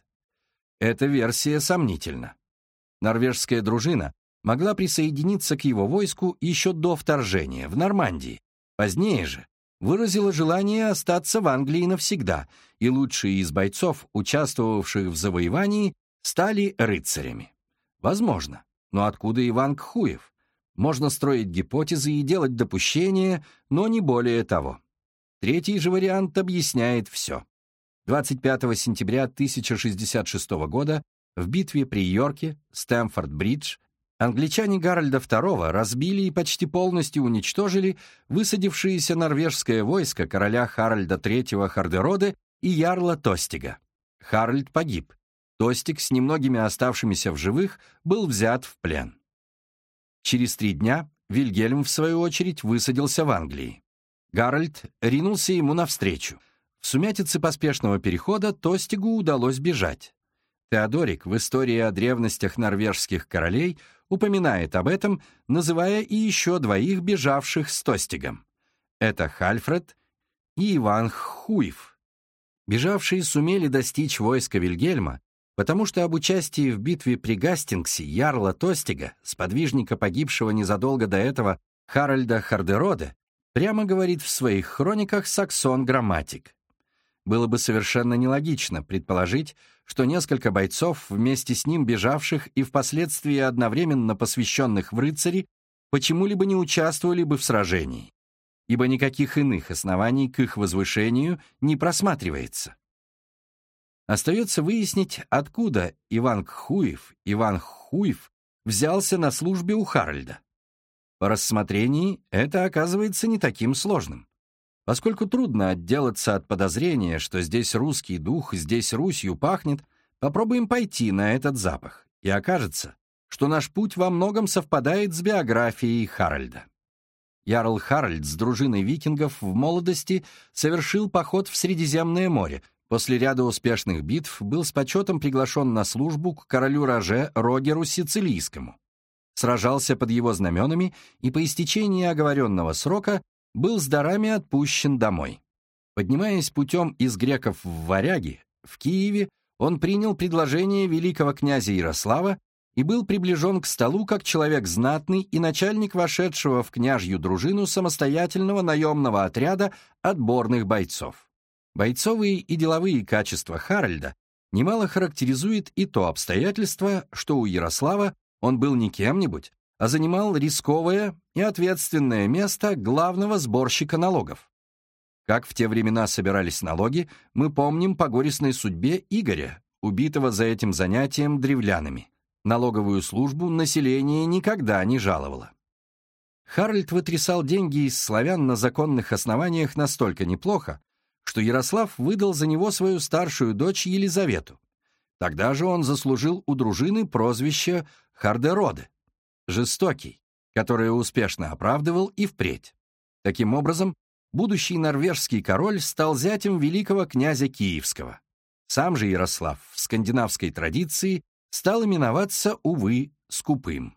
Эта версия сомнительна. Норвежская дружина могла присоединиться к его войску еще до вторжения в Нормандии. Позднее же выразила желание остаться в Англии навсегда, и лучшие из бойцов, участвовавших в завоевании, стали рыцарями. Возможно, но откуда Иван Кхуев? Можно строить гипотезы и делать допущения, но не более того. Третий же вариант объясняет все. двадцать пятого сентября тысяча шестьдесят шестого года в битве при Йорке, Стэмфорд-Бридж, англичане Гарольда второго разбили и почти полностью уничтожили высадившееся норвежское войско короля Харальда третьего Хардероде и ярла Тостига. Харальд погиб. Тостиг с немногими оставшимися в живых был взят в плен. Через три дня Вильгельм, в свою очередь, высадился в Англии. Гарольд ринулся ему навстречу. В сумятице поспешного перехода Тостигу удалось бежать. Теодорик в истории о древностях норвежских королей упоминает об этом, называя и еще двоих бежавших с Тостигом. Это Хальфред и Иван Кхуев. Бежавшие сумели достичь войска Вильгельма, потому что об участии в битве при Гастингсе ярла Тостига, сподвижника погибшего незадолго до этого Харальда Хардероде, прямо говорит в своих хрониках Саксон-грамматик. Было бы совершенно нелогично предположить, что несколько бойцов, вместе с ним бежавших и впоследствии одновременно посвященных в рыцари, почему-либо не участвовали бы в сражении, ибо никаких иных оснований к их возвышению не просматривается. Остается выяснить, откуда Иван Кхуев, Иван Кхуев взялся на службе у Харальда. По рассмотрении это оказывается не таким сложным. Поскольку трудно отделаться от подозрения, что здесь русский дух, здесь Русью пахнет, попробуем пойти на этот запах, и окажется, что наш путь во многом совпадает с биографией Харальда. Ярл Харальд с дружиной викингов в молодости совершил поход в Средиземное море. После ряда успешных битв был с почетом приглашен на службу к королю Роже Рогеру Сицилийскому. Сражался под его знаменами и по истечении оговоренного срока был с дарами отпущен домой. Поднимаясь путем из греков в варяги, в Киеве он принял предложение великого князя Ярослава и был приближен к столу как человек знатный и начальник вошедшего в княжью дружину самостоятельного наемного отряда отборных бойцов. Бойцовые и деловые качества Харальда немало характеризует и то обстоятельство, что у Ярослава он был не кем-нибудь, а занимал рисковое и ответственное место главного сборщика налогов. Как в те времена собирались налоги, мы помним по горестной судьбе Игоря, убитого за этим занятием древлянами. Налоговую службу население никогда не жаловало. Харальд вытрясал деньги из славян на законных основаниях настолько неплохо, что Ярослав выдал за него свою старшую дочь Елизавету. Тогда же он заслужил у дружины прозвище Хардероде — жестокий, которое успешно оправдывал и впредь. Таким образом, будущий норвежский король стал зятем великого князя Киевского. Сам же Ярослав в скандинавской традиции стал именоваться, увы, скупым.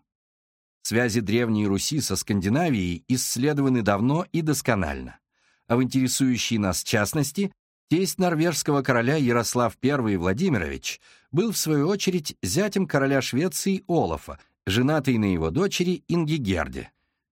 Связи Древней Руси со Скандинавией исследованы давно и досконально, а в интересующей нас частности тесть норвежского короля Ярослав I Владимирович был, в свою очередь, зятем короля Швеции Олафа, женатый на его дочери Ингигерде.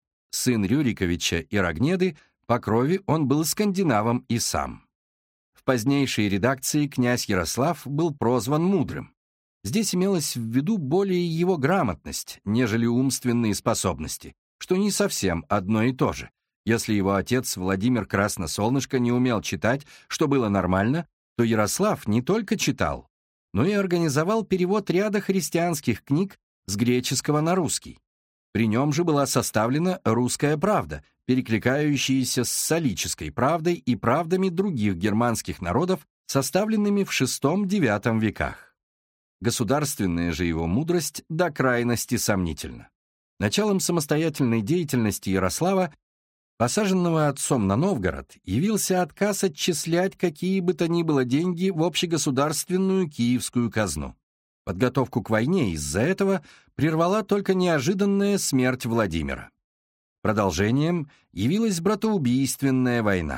Сын Рюриковича и Рагнеды, по крови он был скандинавом и сам. В позднейшей редакции князь Ярослав был прозван Мудрым. Здесь имелось в виду более его грамотность, нежели умственные способности, что не совсем одно и то же. Если его отец Владимир Красносолнышко не умел читать, что было нормально, то Ярослав не только читал, но и организовал перевод ряда христианских книг с греческого на русский. При нем же была составлена «Русская правда», перекликающаяся с солической правдой и правдами других германских народов, составленными в шестом-девятом веках. Государственная же его мудрость до крайности сомнительна. Началом самостоятельной деятельности Ярослава, посаженного отцом на Новгород, явился отказ отчислять какие бы то ни было деньги в общегосударственную киевскую казну. Подготовку к войне из-за этого прервала только неожиданная смерть Владимира. Продолжением явилась братоубийственная война.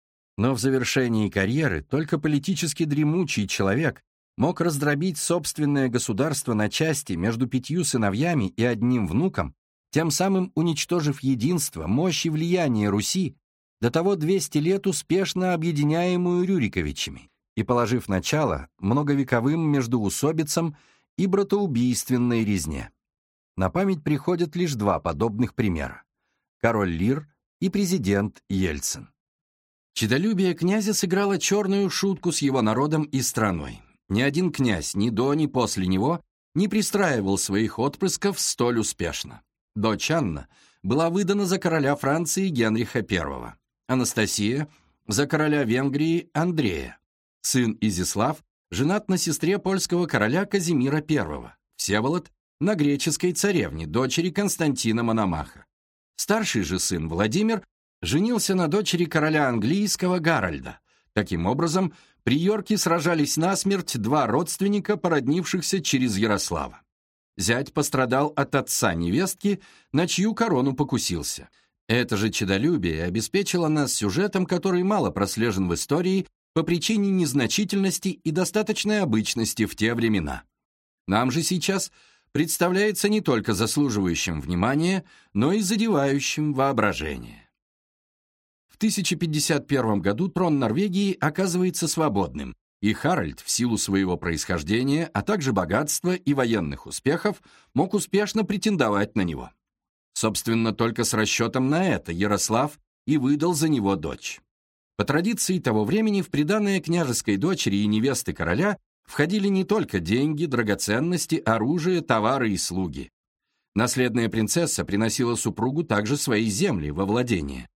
Но в завершении карьеры только политически дремучий человек мог раздробить собственное государство на части между пятью сыновьями и одним внуком, тем самым уничтожив единство, мощь и влияние Руси, до того двести лет успешно объединяемую Рюриковичами, и положив начало многовековым междоусобицам и братоубийственной резне. На память приходят лишь два подобных примера — король Лир и президент Ельцин. Честолюбие князя сыграло черную шутку с его народом и страной. Ни один князь ни до, ни после него не пристраивал своих отпрысков столь успешно. Дочь Анна была выдана за короля Франции Генриха I, Анастасия — за короля Венгрии Андрея, сын Изяслав женат на сестре польского короля Казимира I, Всеволод — на греческой царевне, дочери Константина Мономаха. Старший же сын Владимир женился на дочери короля английского Гарольда. Таким образом, при Йорке сражались насмерть два родственника, породнившихся через Ярослава. Зять пострадал от отца невестки, на чью корону покусился. Это же честолюбие обеспечило нас сюжетом, который мало прослежен в истории по причине незначительности и достаточной обычности в те времена. Нам же сейчас представляется не только заслуживающим внимания, но и задевающим воображение. В тысяча пятьдесят первом году трон Норвегии оказывается свободным, и Харальд, в силу своего происхождения, а также богатства и военных успехов, мог успешно претендовать на него. Собственно, только с расчетом на это Ярослав и выдал за него дочь. По традиции того времени в приданое княжеской дочери и невесты короля входили не только деньги, драгоценности, оружие, товары и слуги. Наследная принцесса приносила супругу также свои земли во владение.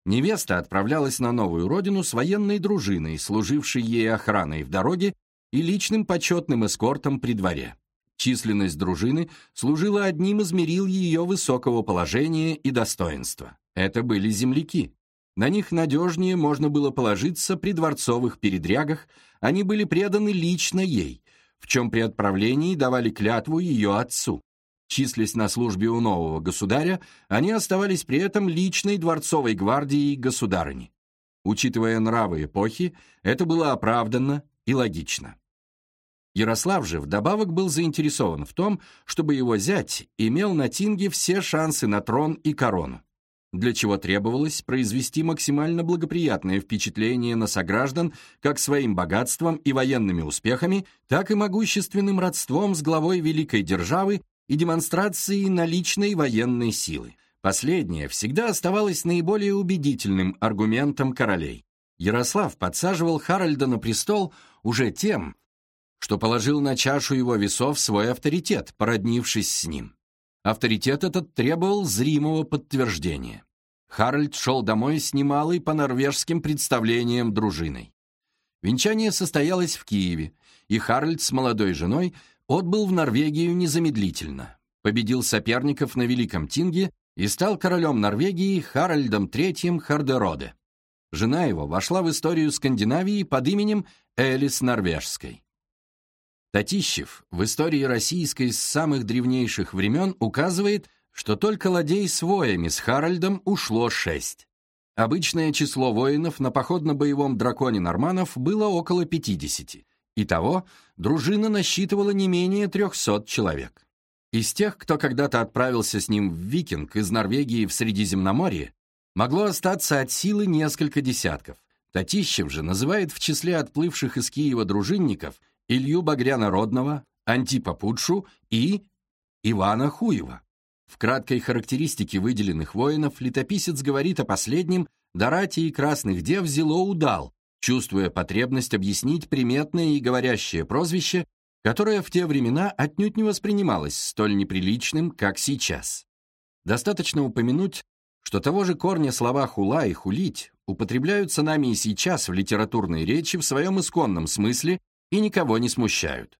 Невеста отправлялась на новую родину с военной дружиной, служившей ей охраной в дороге и личным почетным эскортом при дворе. Численность дружины служила одним из мерил ее высокого положения и достоинства. Это были земляки. На них надежнее можно было положиться при дворцовых передрягах, они были преданы лично ей, в чем при отправлении давали клятву ее отцу. Числясь на службе у нового государя, они оставались при этом личной дворцовой гвардией государыни. Учитывая нравы эпохи, это было оправданно и логично. Ярослав же вдобавок был заинтересован в том, чтобы его зять имел на Тинге все шансы на трон и корону, для чего требовалось произвести максимально благоприятное впечатление на сограждан как своим богатством и военными успехами, так и могущественным родством с главой великой державы и демонстрацией наличной военной силы. Последнее всегда оставалось наиболее убедительным аргументом королей. Ярослав подсаживал Харальда на престол уже тем, что положил на чашу его весов свой авторитет, породнившись с ним. Авторитет этот требовал зримого подтверждения. Харальд шел домой с немалой по норвежским представлениям дружиной. Венчание состоялось в Киеве, и Харальд с молодой женой отбыл в Норвегию незамедлительно, победил соперников на Великом Тинге и стал королем Норвегии Харальдом третьим Хардероде. Жена его вошла в историю Скандинавии под именем Элис Норвежской. Татищев в истории российской с самых древнейших времен указывает, что только ладей с воями с Харальдом ушло шесть. Обычное число воинов на походно-боевом драконе норманнов было около пятидесяти. Итого, дружина насчитывала не менее трехсот человек. Из тех, кто когда-то отправился с ним в викинг из Норвегии в Средиземноморье, могло остаться от силы несколько десятков. Татищев же называет в числе отплывших из Киева дружинников Илью Багрянародного, Антипа Пудшу и Ивана Хуева. В краткой характеристике выделенных воинов летописец говорит о последнем: «До ратии красных дев взяло удал», чувствуя потребность объяснить приметное и говорящее прозвище, которое в те времена отнюдь не воспринималось столь неприличным, как сейчас. Достаточно упомянуть, что того же корня слова «хула» и «хулить» употребляются нами и сейчас в литературной речи в своем исконном смысле и никого не смущают.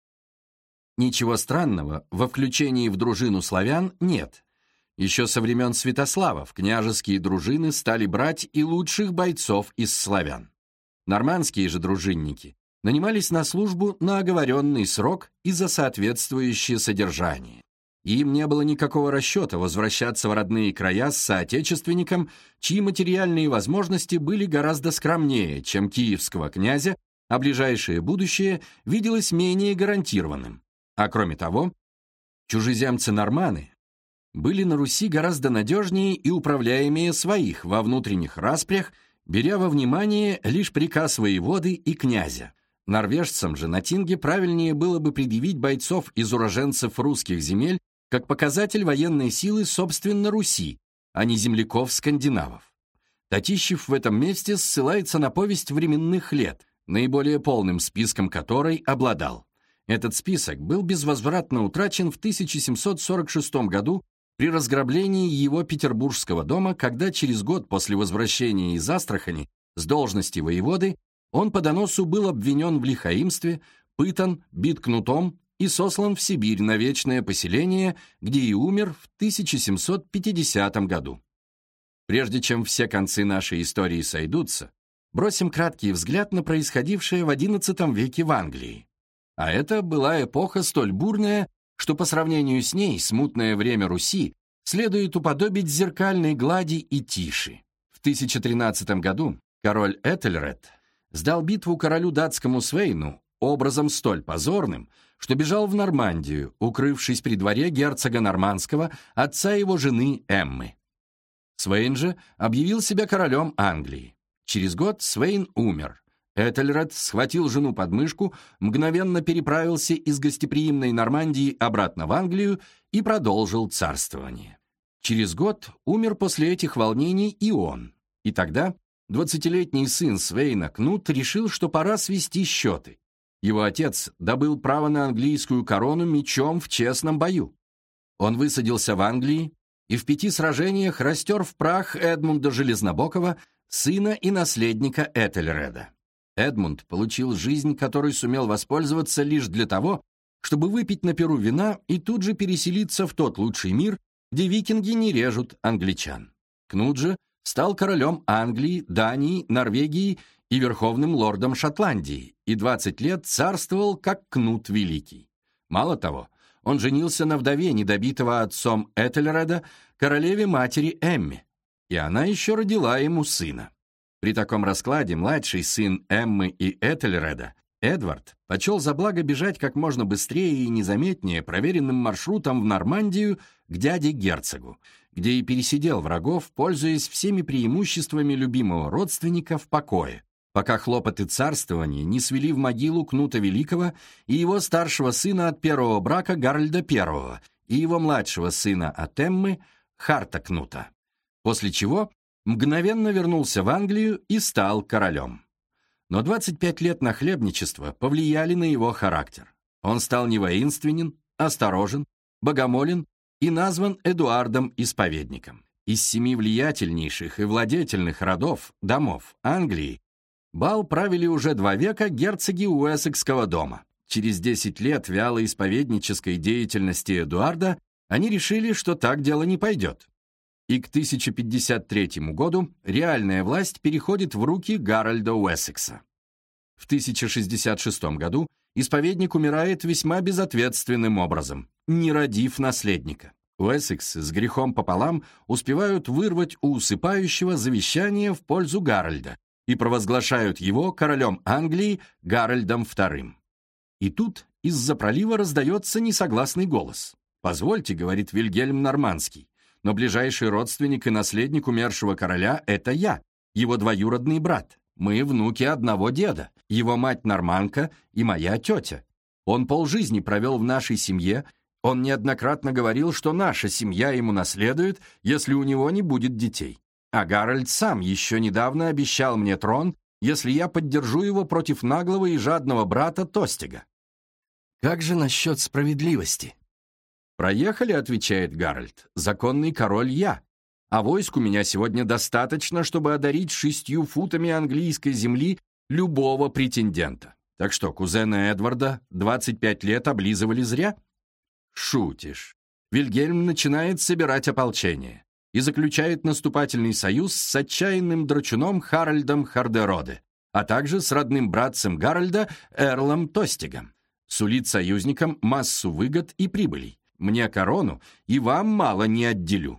Ничего странного во включении в дружину славян нет. Еще со времен Святослава в княжеские дружины стали брать и лучших бойцов из славян. Нормандские же дружинники нанимались на службу на оговоренный срок и за соответствующее содержание. Им не было никакого расчета возвращаться в родные края с соотечественником, чьи материальные возможности были гораздо скромнее, чем киевского князя, а ближайшее будущее виделось менее гарантированным. А кроме того, чужеземцы-норманы были на Руси гораздо надежнее и управляемее своих во внутренних распрях, беря во внимание лишь приказ воеводы и князя. Норвежцам же на Тинге правильнее было бы предъявить бойцов из уроженцев русских земель как показатель военной силы собственно Руси, а не земляков-скандинавов. Татищев в этом месте ссылается на повесть временных лет, наиболее полным списком которой обладал. Этот список был безвозвратно утрачен в тысяча семьсот сорок шестом году при разграблении его петербургского дома, когда через год после возвращения из Астрахани с должности воеводы он по доносу был обвинен в лихаимстве, пытан, бит кнутом и сослан в Сибирь на вечное поселение, где и умер в тысяча семьсот пятидесятом году. Прежде чем все концы нашей истории сойдутся, бросим краткий взгляд на происходившее в одиннадцатом веке в Англии. А это была эпоха столь бурная, что по сравнению с ней смутное время Руси следует уподобить зеркальной глади и тиши. В тысяча тринадцатом году король Этельред сдал битву королю датскому Свейну образом столь позорным, что бежал в Нормандию, укрывшись при дворе герцога Нормандского, отца его жены Эммы. Свейн же объявил себя королем Англии. Через год Свейн умер. Этельред схватил жену под мышку, мгновенно переправился из гостеприимной Нормандии обратно в Англию и продолжил царствование. Через год умер после этих волнений и он. И тогда двадцатилетний сын Свейна Кнут решил, что пора свести счеты. Его отец добыл право на английскую корону мечом в честном бою. Он высадился в Англии и в пяти сражениях растер в прах Эдмунда Железнобокова, сына и наследника Этельреда. Эдмунд получил жизнь, которой сумел воспользоваться лишь для того, чтобы выпить на перу вина и тут же переселиться в тот лучший мир, где викинги не режут англичан. Кнут же стал королем Англии, Дании, Норвегии и верховным лордом Шотландии, и двадцать лет царствовал как Кнут Великий. Мало того, он женился на вдове недобитого отцом Этельреда, королеве-матери Эмме, и она еще родила ему сына. При таком раскладе младший сын Эммы и Этельреда, Эдвард, почел за благо бежать как можно быстрее и незаметнее проверенным маршрутом в Нормандию к дяде-герцогу, где и пересидел врагов, пользуясь всеми преимуществами любимого родственника в покое, пока хлопоты царствования не свели в могилу Кнута Великого и его старшего сына от первого брака Гарольда Первого и его младшего сына от Эммы Харта Кнута, после чего мгновенно вернулся в Англию и стал королем. Но двадцать пять лет нахлебничества повлияли на его характер. Он стал невоинственен, осторожен, богомолен и назван Эдуардом Исповедником. Из семи влиятельнейших и владетельных родов, домов Англии, бал правили уже два века герцоги Уэссекского дома. Через десять лет вялой исповеднической деятельности Эдуарда они решили, что так дело не пойдет. И к тысяча пятьдесят третьему году реальная власть переходит в руки Гарольда Уэссекса. В тысяча шестьдесят шестом году исповедник умирает весьма безответственным образом, не родив наследника. Уэссексы с грехом пополам успевают вырвать у усыпающего завещание в пользу Гарольда и провозглашают его королем Англии Гарольдом Вторым. И тут из-за пролива раздается несогласный голос. «Позвольте», — говорит Вильгельм Нормандский, «но ближайший родственник и наследник умершего короля — это я, его двоюродный брат. Мы внуки одного деда, его мать норманка и моя тетя. Он полжизни провел в нашей семье, он неоднократно говорил, что наша семья ему наследует, если у него не будет детей. А Гарольд сам еще недавно обещал мне трон, если я поддержу его против наглого и жадного брата Тостига». Как же насчет справедливости? «Проехали», — отвечает Гарольд, — «законный король я, а войск у меня сегодня достаточно, чтобы одарить шестью футами английской земли любого претендента. Так что, кузена Эдварда двадцать пять лет облизывали зря?» Шутишь. Вильгельм начинает собирать ополчение и заключает наступательный союз с отчаянным драчуном Харальдом Хардероде, а также с родным братцем Гарольда Эрлом Тостигом. Сулит союзникам массу выгод и прибылей. Мне корону, и вам мало не отделю.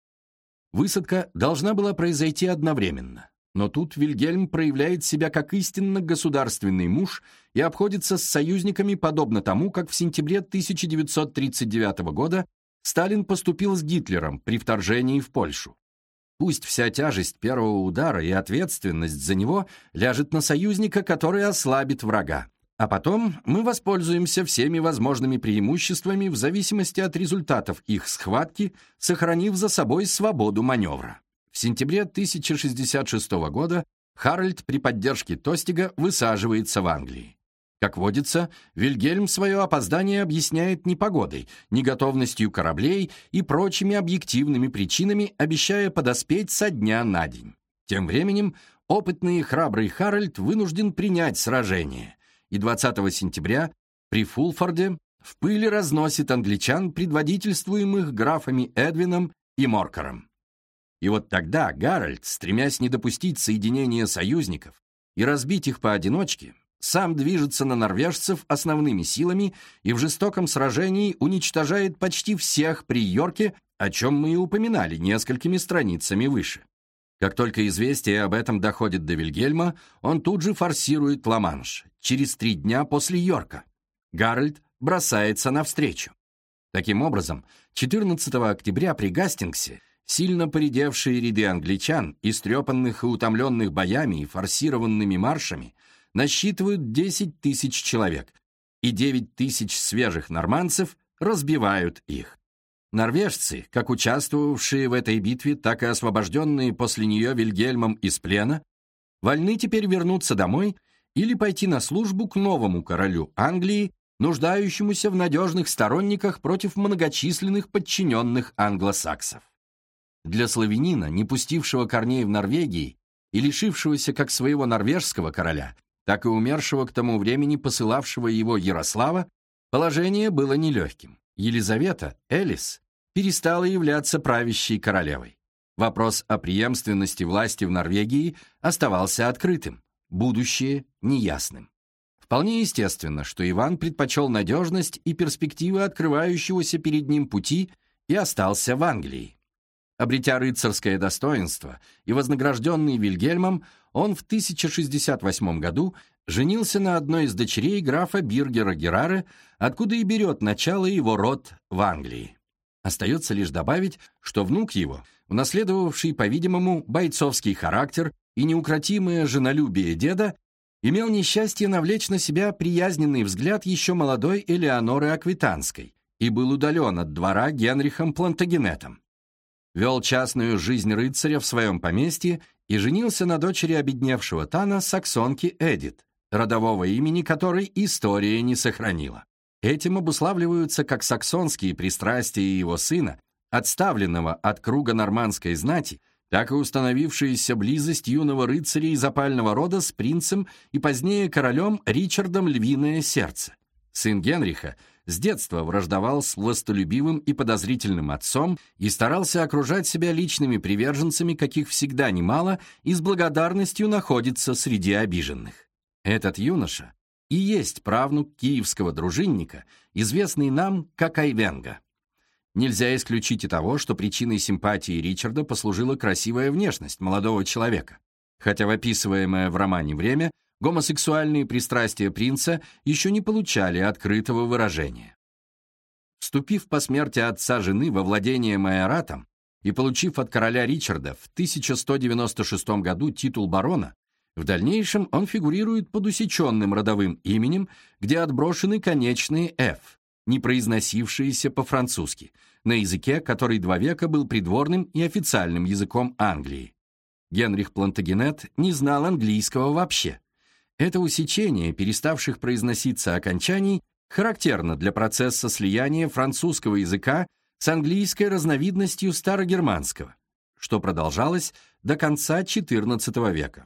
Высадка должна была произойти одновременно, но тут Вильгельм проявляет себя как истинно государственный муж и обходится с союзниками подобно тому, как в сентябре тысяча девятьсот тридцать девятого года Сталин поступил с Гитлером при вторжении в Польшу. Пусть вся тяжесть первого удара и ответственность за него ляжет на союзника, который ослабит врага. А потом мы воспользуемся всеми возможными преимуществами в зависимости от результатов их схватки, сохранив за собой свободу маневра. В сентябре тысяча шестьдесят шестого года Харальд при поддержке Тостига высаживается в Англии. Как водится, Вильгельм свое опоздание объясняет непогодой, неготовностью кораблей и прочими объективными причинами, обещая подоспеть со дня на день. Тем временем опытный и храбрый Харальд вынужден принять сражение, и двадцатого сентября при Фулфорде в пыли разносит англичан, предводительствуемых графами Эдвином и Моркером. И вот тогда Гарольд, стремясь не допустить соединения союзников и разбить их поодиночке, сам движется на норвежцев основными силами и в жестоком сражении уничтожает почти всех при Йорке, о чем мы и упоминали несколькими страницами выше. Как только известие об этом доходит до Вильгельма, он тут же форсирует Ла-Манш, через три дня после Йорка. Гарольд бросается навстречу. Таким образом, четырнадцатого октября при Гастингсе сильно поредевшие ряды англичан, истрепанных и утомленных боями и форсированными маршами, насчитывают десять тысяч человек, и девять тысяч свежих нормандцев разбивают их. Норвежцы, как участвовавшие в этой битве, так и освобожденные после нее Вильгельмом из плена, вольны теперь вернуться домой или пойти на службу к новому королю Англии, нуждающемуся в надежных сторонниках против многочисленных подчиненных англосаксов. Для славянина, не пустившего корней в Норвегии и лишившегося как своего норвежского короля, так и умершего к тому времени посылавшего его Ярослава, положение было нелегким. Елизавета, Элис, перестала являться правящей королевой. Вопрос о преемственности власти в Норвегии оставался открытым, будущее неясным. Вполне естественно, что Иван предпочел надежность и перспективы открывающегося перед ним пути и остался в Англии. Обретя рыцарское достоинство и вознагражденный Вильгельмом, он в тысяча шестьдесят восьмом году женился на одной из дочерей графа Биргера Герары, откуда и берет начало его род в Англии. Остается лишь добавить, что внук его, унаследовавший, по-видимому, бойцовский характер и неукротимое женолюбие деда, имел несчастье навлечь на себя приязненный взгляд еще молодой Элеоноры Аквитанской и был удален от двора Генрихом Плантагенетом. Вел частную жизнь рыцаря в своем поместье и женился на дочери обедневшего Тана саксонки Эдит, родового имени которой история не сохранила. Этим обуславливаются как саксонские пристрастия его сына, отставленного от круга нормандской знати, так и установившаяся близость юного рыцаря из опального рода с принцем и позднее королем Ричардом Львиное Сердце. Сын Генриха с детства враждовал с властолюбивым и подозрительным отцом и старался окружать себя личными приверженцами, каких всегда немало, и с благодарностью находится среди обиженных. Этот юноша и есть правнук киевского дружинника, известный нам как Айвенга. Нельзя исключить и того, что причиной симпатии Ричарда послужила красивая внешность молодого человека. Хотя в описываемое в романе время гомосексуальные пристрастия принца еще не получали открытого выражения. Вступив по смерти отца жены во владение майоратом и получив от короля Ричарда в тысяча сто девяносто шестом году титул барона, в дальнейшем он фигурирует под усеченным родовым именем, где отброшены конечные «ф», не произносившиеся по-французски, на языке, который два века был придворным и официальным языком Англии. Генрих Плантагенет не знал английского вообще. Это усечение переставших произноситься окончаний характерно для процесса слияния французского языка с английской разновидностью старогерманского, что продолжалось до конца четырнадцатого века.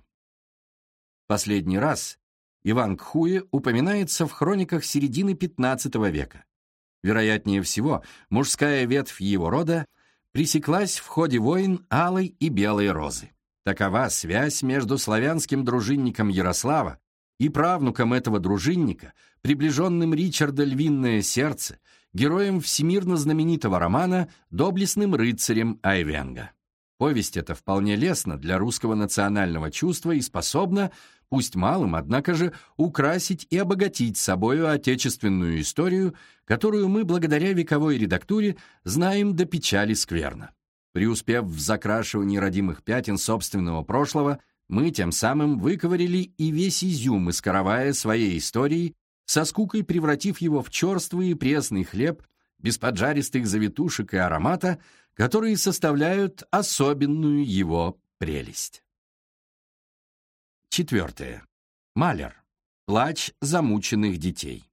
Последний раз Иван Кхуе упоминается в хрониках середины пятнадцатого века. Вероятнее всего, мужская ветвь его рода пресеклась в ходе войн Алой и Белой Розы. Такова связь между славянским дружинником Ярослава и правнуком этого дружинника, приближенным Ричарда Львиное Сердце, героем всемирно знаменитого романа «Доблестным рыцарем Айвенга». Повесть эта вполне лестна для русского национального чувства и способна, пусть малым, однако же, украсить и обогатить собою отечественную историю, которую мы, благодаря вековой редактуре, знаем до печали скверно. Преуспев в закрашивании родимых пятен собственного прошлого, мы тем самым выковырили и весь изюм из каравая своей истории, со скукой превратив его в черствый и пресный хлеб, без поджаристых завитушек и аромата, которые составляют особенную его прелесть. Четвертое. Малер. Плач замученных детей.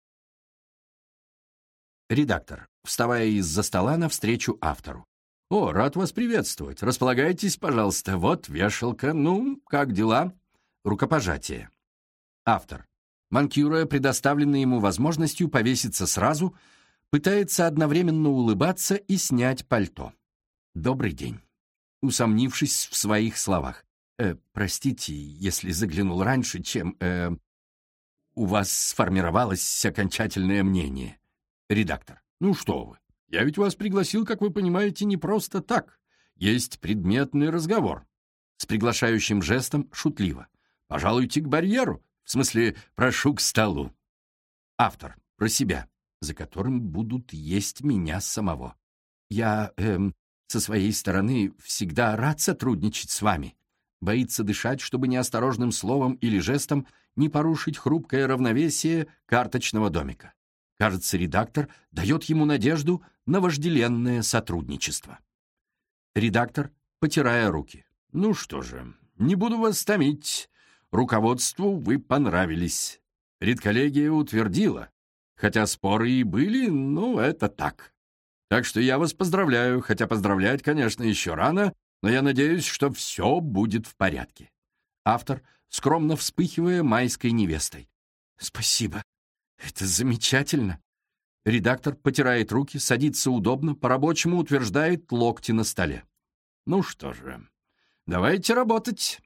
Редактор, вставая из-за стола навстречу автору. «О, рад вас приветствовать. Располагайтесь, пожалуйста. Вот вешалка. Ну, как дела?» Рукопожатие. Автор, манкируя предоставленной ему возможностью повеситься сразу, пытается одновременно улыбаться и снять пальто. «Добрый день». Усомнившись в своих словах. «Э, простите, если заглянул раньше, чем, э, у вас сформировалось окончательное мнение». Редактор. «Ну что вы, я ведь вас пригласил, как вы понимаете, не просто так. Есть предметный разговор». С приглашающим жестом шутливо. «Пожалуйте к барьеру, в смысле, прошу к столу». Автор. Про себя. За которым будут есть меня самого. Я, эм, со своей стороны, всегда рад сотрудничать с вами. Боится дышать, чтобы неосторожным словом или жестом не порушить хрупкое равновесие карточного домика. Кажется, редактор дает ему надежду на вожделенное сотрудничество. Редактор, потирая руки. «Ну что же, не буду вас томить. Руководству вы понравились. Редколлегия утвердила. Хотя споры и были, ну, это так. Так что я вас поздравляю, хотя поздравлять, конечно, еще рано, но я надеюсь, что все будет в порядке. Автор, скромно вспыхивая майской невестой. Спасибо. Это замечательно. Редактор потирает руки, садится удобно, по-рабочему утверждает локти на столе. Ну что же, давайте работать.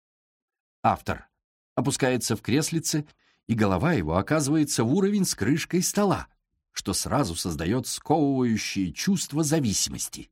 Автор опускается в креслице, и голова его оказывается в уровень с крышкой стола, что сразу создает сковывающее чувство зависимости.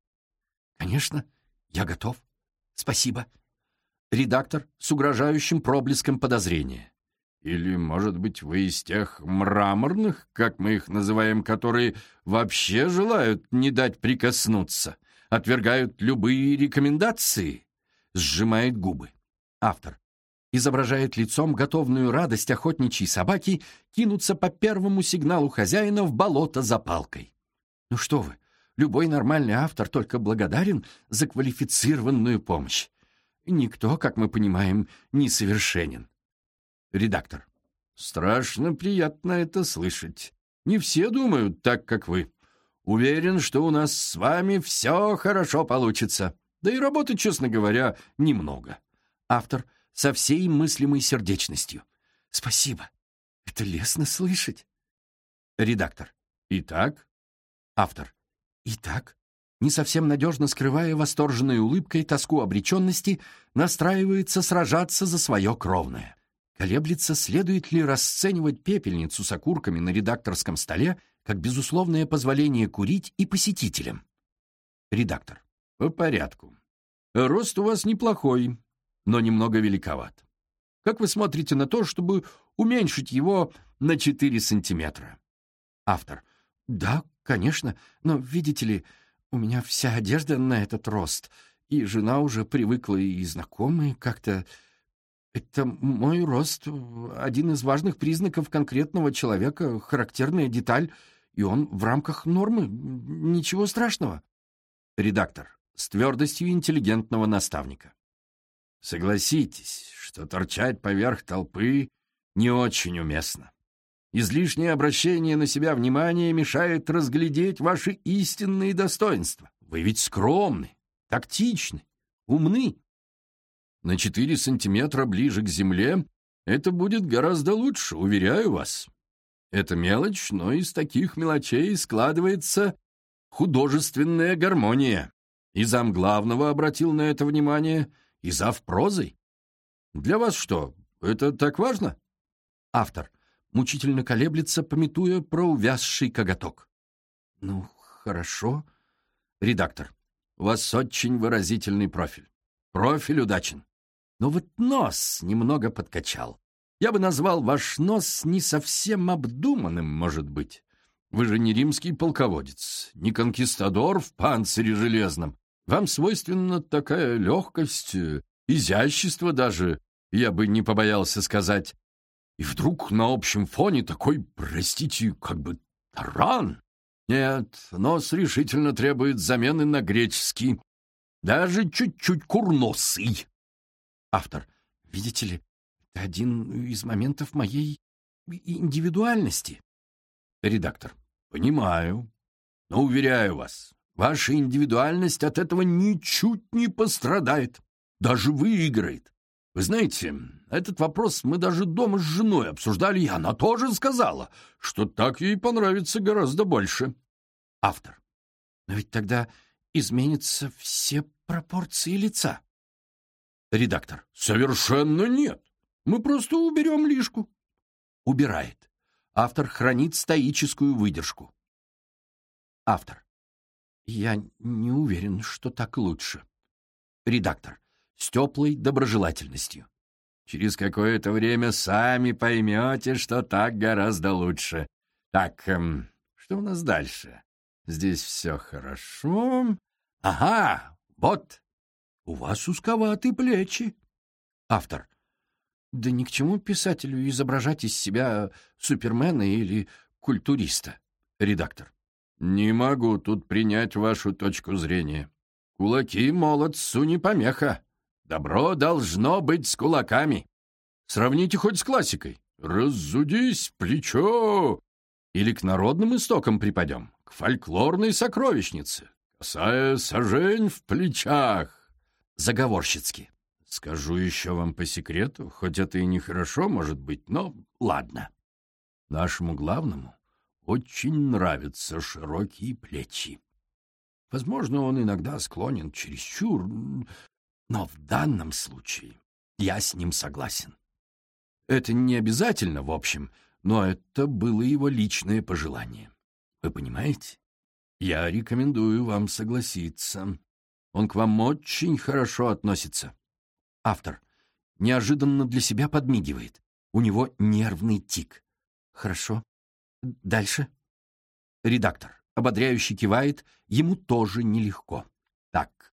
Конечно, я готов. Спасибо. Редактор с угрожающим проблеском подозрения. Или, может быть, вы из тех мраморных, как мы их называем, которые вообще желают не дать прикоснуться, отвергают любые рекомендации? Сжимает губы. Автор изображает лицом готовную радость охотничьей собаки кинуться по первому сигналу хозяина в болото за палкой. Ну что вы, любой нормальный автор только благодарен за квалифицированную помощь. Никто, как мы понимаем, не совершенен. Редактор. Страшно приятно это слышать. Не все думают так, как вы. Уверен, что у нас с вами все хорошо получится. Да и работы, честно говоря, немного. Автор со всей мыслимой сердечностью. Спасибо. Это лестно слышать. Редактор. Итак? Автор. Итак? Не совсем надежно скрывая восторженной улыбкой тоску обреченности, настраивается сражаться за свое кровное. Колеблется, следует ли расценивать пепельницу с окурками на редакторском столе как безусловное позволение курить и посетителям. Редактор. По порядку. Рост у вас неплохой, но немного великоват. Как вы смотрите на то, чтобы уменьшить его на четыре сантиметра? Автор. Да, конечно, но, видите ли, у меня вся одежда на этот рост, и жена уже привыкла, и знакомые как-то... Это мой рост, один из важных признаков конкретного человека, характерная деталь, и он в рамках нормы, ничего страшного. Редактор с твердостью интеллигентного наставника. Согласитесь, что торчать поверх толпы не очень уместно. Излишнее обращение на себя внимания мешает разглядеть ваши истинные достоинства. Вы ведь скромны, тактичны, умны. На четыре сантиметра ближе к земле это будет гораздо лучше, уверяю вас. Это мелочь, но из таких мелочей складывается художественная гармония. И замглавного обратил на это внимание, и завпрозой. Для вас что, это так важно? Автор мучительно колеблется, памятуя про увязший коготок. Ну, хорошо. Редактор. У вас очень выразительный профиль. Профиль удачен. Но вот нос немного подкачал. Я бы назвал ваш нос не совсем обдуманным, может быть. Вы же не римский полководец, не конкистадор в панцире железном. Вам свойственна такая легкость, изящество даже, я бы не побоялся сказать. И вдруг на общем фоне такой, простите, как бы таран. Нет, нос решительно требует замены на греческий, даже чуть-чуть курносый. Автор. Видите ли, это один из моментов моей индивидуальности. Редактор. Понимаю, но уверяю вас, ваша индивидуальность от этого ничуть не пострадает, даже выиграет. Вы знаете, этот вопрос мы даже дома с женой обсуждали, и она тоже сказала, что так ей понравится гораздо больше. Автор. Но ведь тогда изменятся все пропорции лица. Редактор. Совершенно нет. Мы просто уберем лишку. Убирает. Автор хранит стоическую выдержку. Автор. Я не уверен, что так лучше. Редактор. С теплой доброжелательностью. Через какое-то время сами поймете, что так гораздо лучше. Так, эм, что у нас дальше? Здесь все хорошо. Ага, вот. У вас узковаты плечи. Автор. Да ни к чему писателю изображать из себя супермена или культуриста. Редактор. Не могу тут принять вашу точку зрения. Кулаки молодцу не помеха. Добро должно быть с кулаками. Сравните хоть с классикой. Разудись, плечо. Или к народным истокам припадем, к фольклорной сокровищнице, косая сажень в плечах. Заговорщицки. Скажу еще вам по секрету, хоть это и нехорошо, может быть, но ладно. Нашему главному очень нравятся широкие плечи. Возможно, он иногда склонен чересчур, но в данном случае я с ним согласен. Это не обязательно, в общем, но это было его личное пожелание. Вы понимаете? Я рекомендую вам согласиться. Он к вам очень хорошо относится. Автор неожиданно для себя подмигивает. У него нервный тик. Хорошо. Дальше. Редактор ободряюще кивает. Ему тоже нелегко. Так.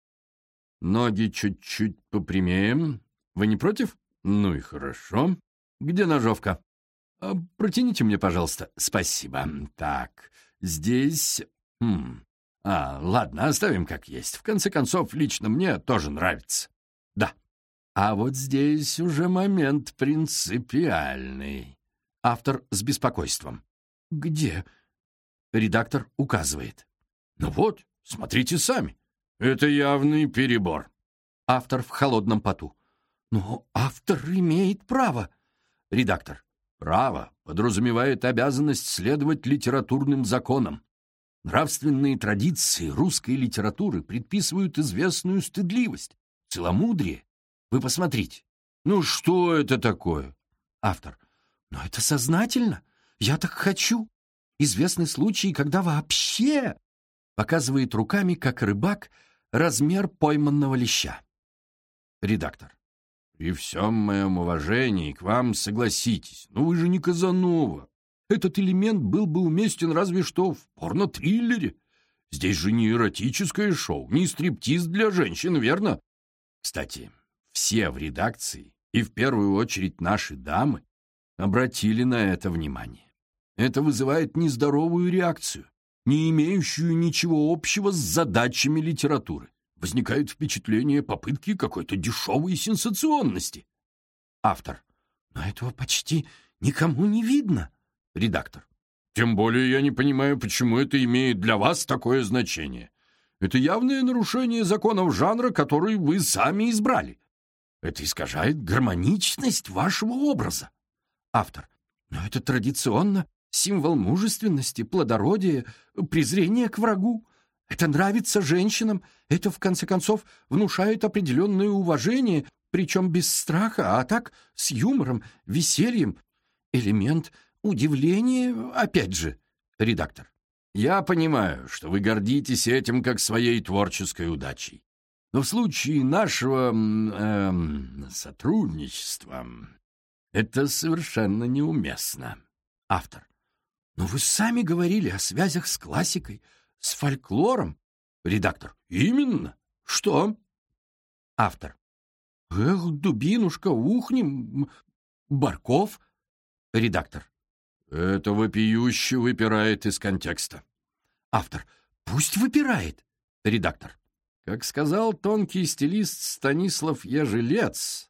Ноги чуть-чуть попрямее. Вы не против? Ну и хорошо. Где ножовка? Протяните мне, пожалуйста. Спасибо. Так, здесь... Хм. А, ладно, оставим как есть. В конце концов, лично мне тоже нравится. Да. А вот здесь уже момент принципиальный. Автор с беспокойством. Где? Редактор указывает. Ну вот, смотрите сами. Это явный перебор. Автор в холодном поту. Но автор имеет право. Редактор. Право подразумевает обязанность следовать литературным законам. Нравственные традиции русской литературы предписывают известную стыдливость, целомудрие. Вы посмотрите. Ну что это такое? Автор. Но это сознательно. Я так хочу. Известны случаи, когда вообще... Показывает руками, как рыбак, размер пойманного леща. Редактор. При всем моем уважении к вам согласитесь, но вы же не Казанова. Этот элемент был бы уместен разве что в порно-триллере. Здесь же не эротическое шоу, не стриптиз для женщин, верно? Кстати, все в редакции, и в первую очередь наши дамы, обратили на это внимание. Это вызывает нездоровую реакцию, не имеющую ничего общего с задачами литературы. Возникает впечатление попытки какой-то дешевой сенсационности. Автор. Но этого почти никому не видно. Редактор. Тем более я не понимаю, почему это имеет для вас такое значение. Это явное нарушение законов жанра, который вы сами избрали. Это искажает гармоничность вашего образа. Автор. Но это традиционно символ мужественности, плодородия, презрения к врагу. Это нравится женщинам, это, в конце концов, внушает определенное уважение, причем без страха, а так с юмором, весельем. Элемент удивления, опять же. Редактор. Я понимаю, что вы гордитесь этим как своей творческой удачей. Но в случае нашего э, сотрудничества это совершенно неуместно. Автор. Но вы сами говорили о связях с классикой, с фольклором. Редактор. Именно. Что? Автор. Эх, дубинушка, ухнем. Барков. Редактор. Это вопиюще выпирает из контекста. Автор. Пусть выпирает. Редактор. Как сказал тонкий стилист Станислав Ежелец,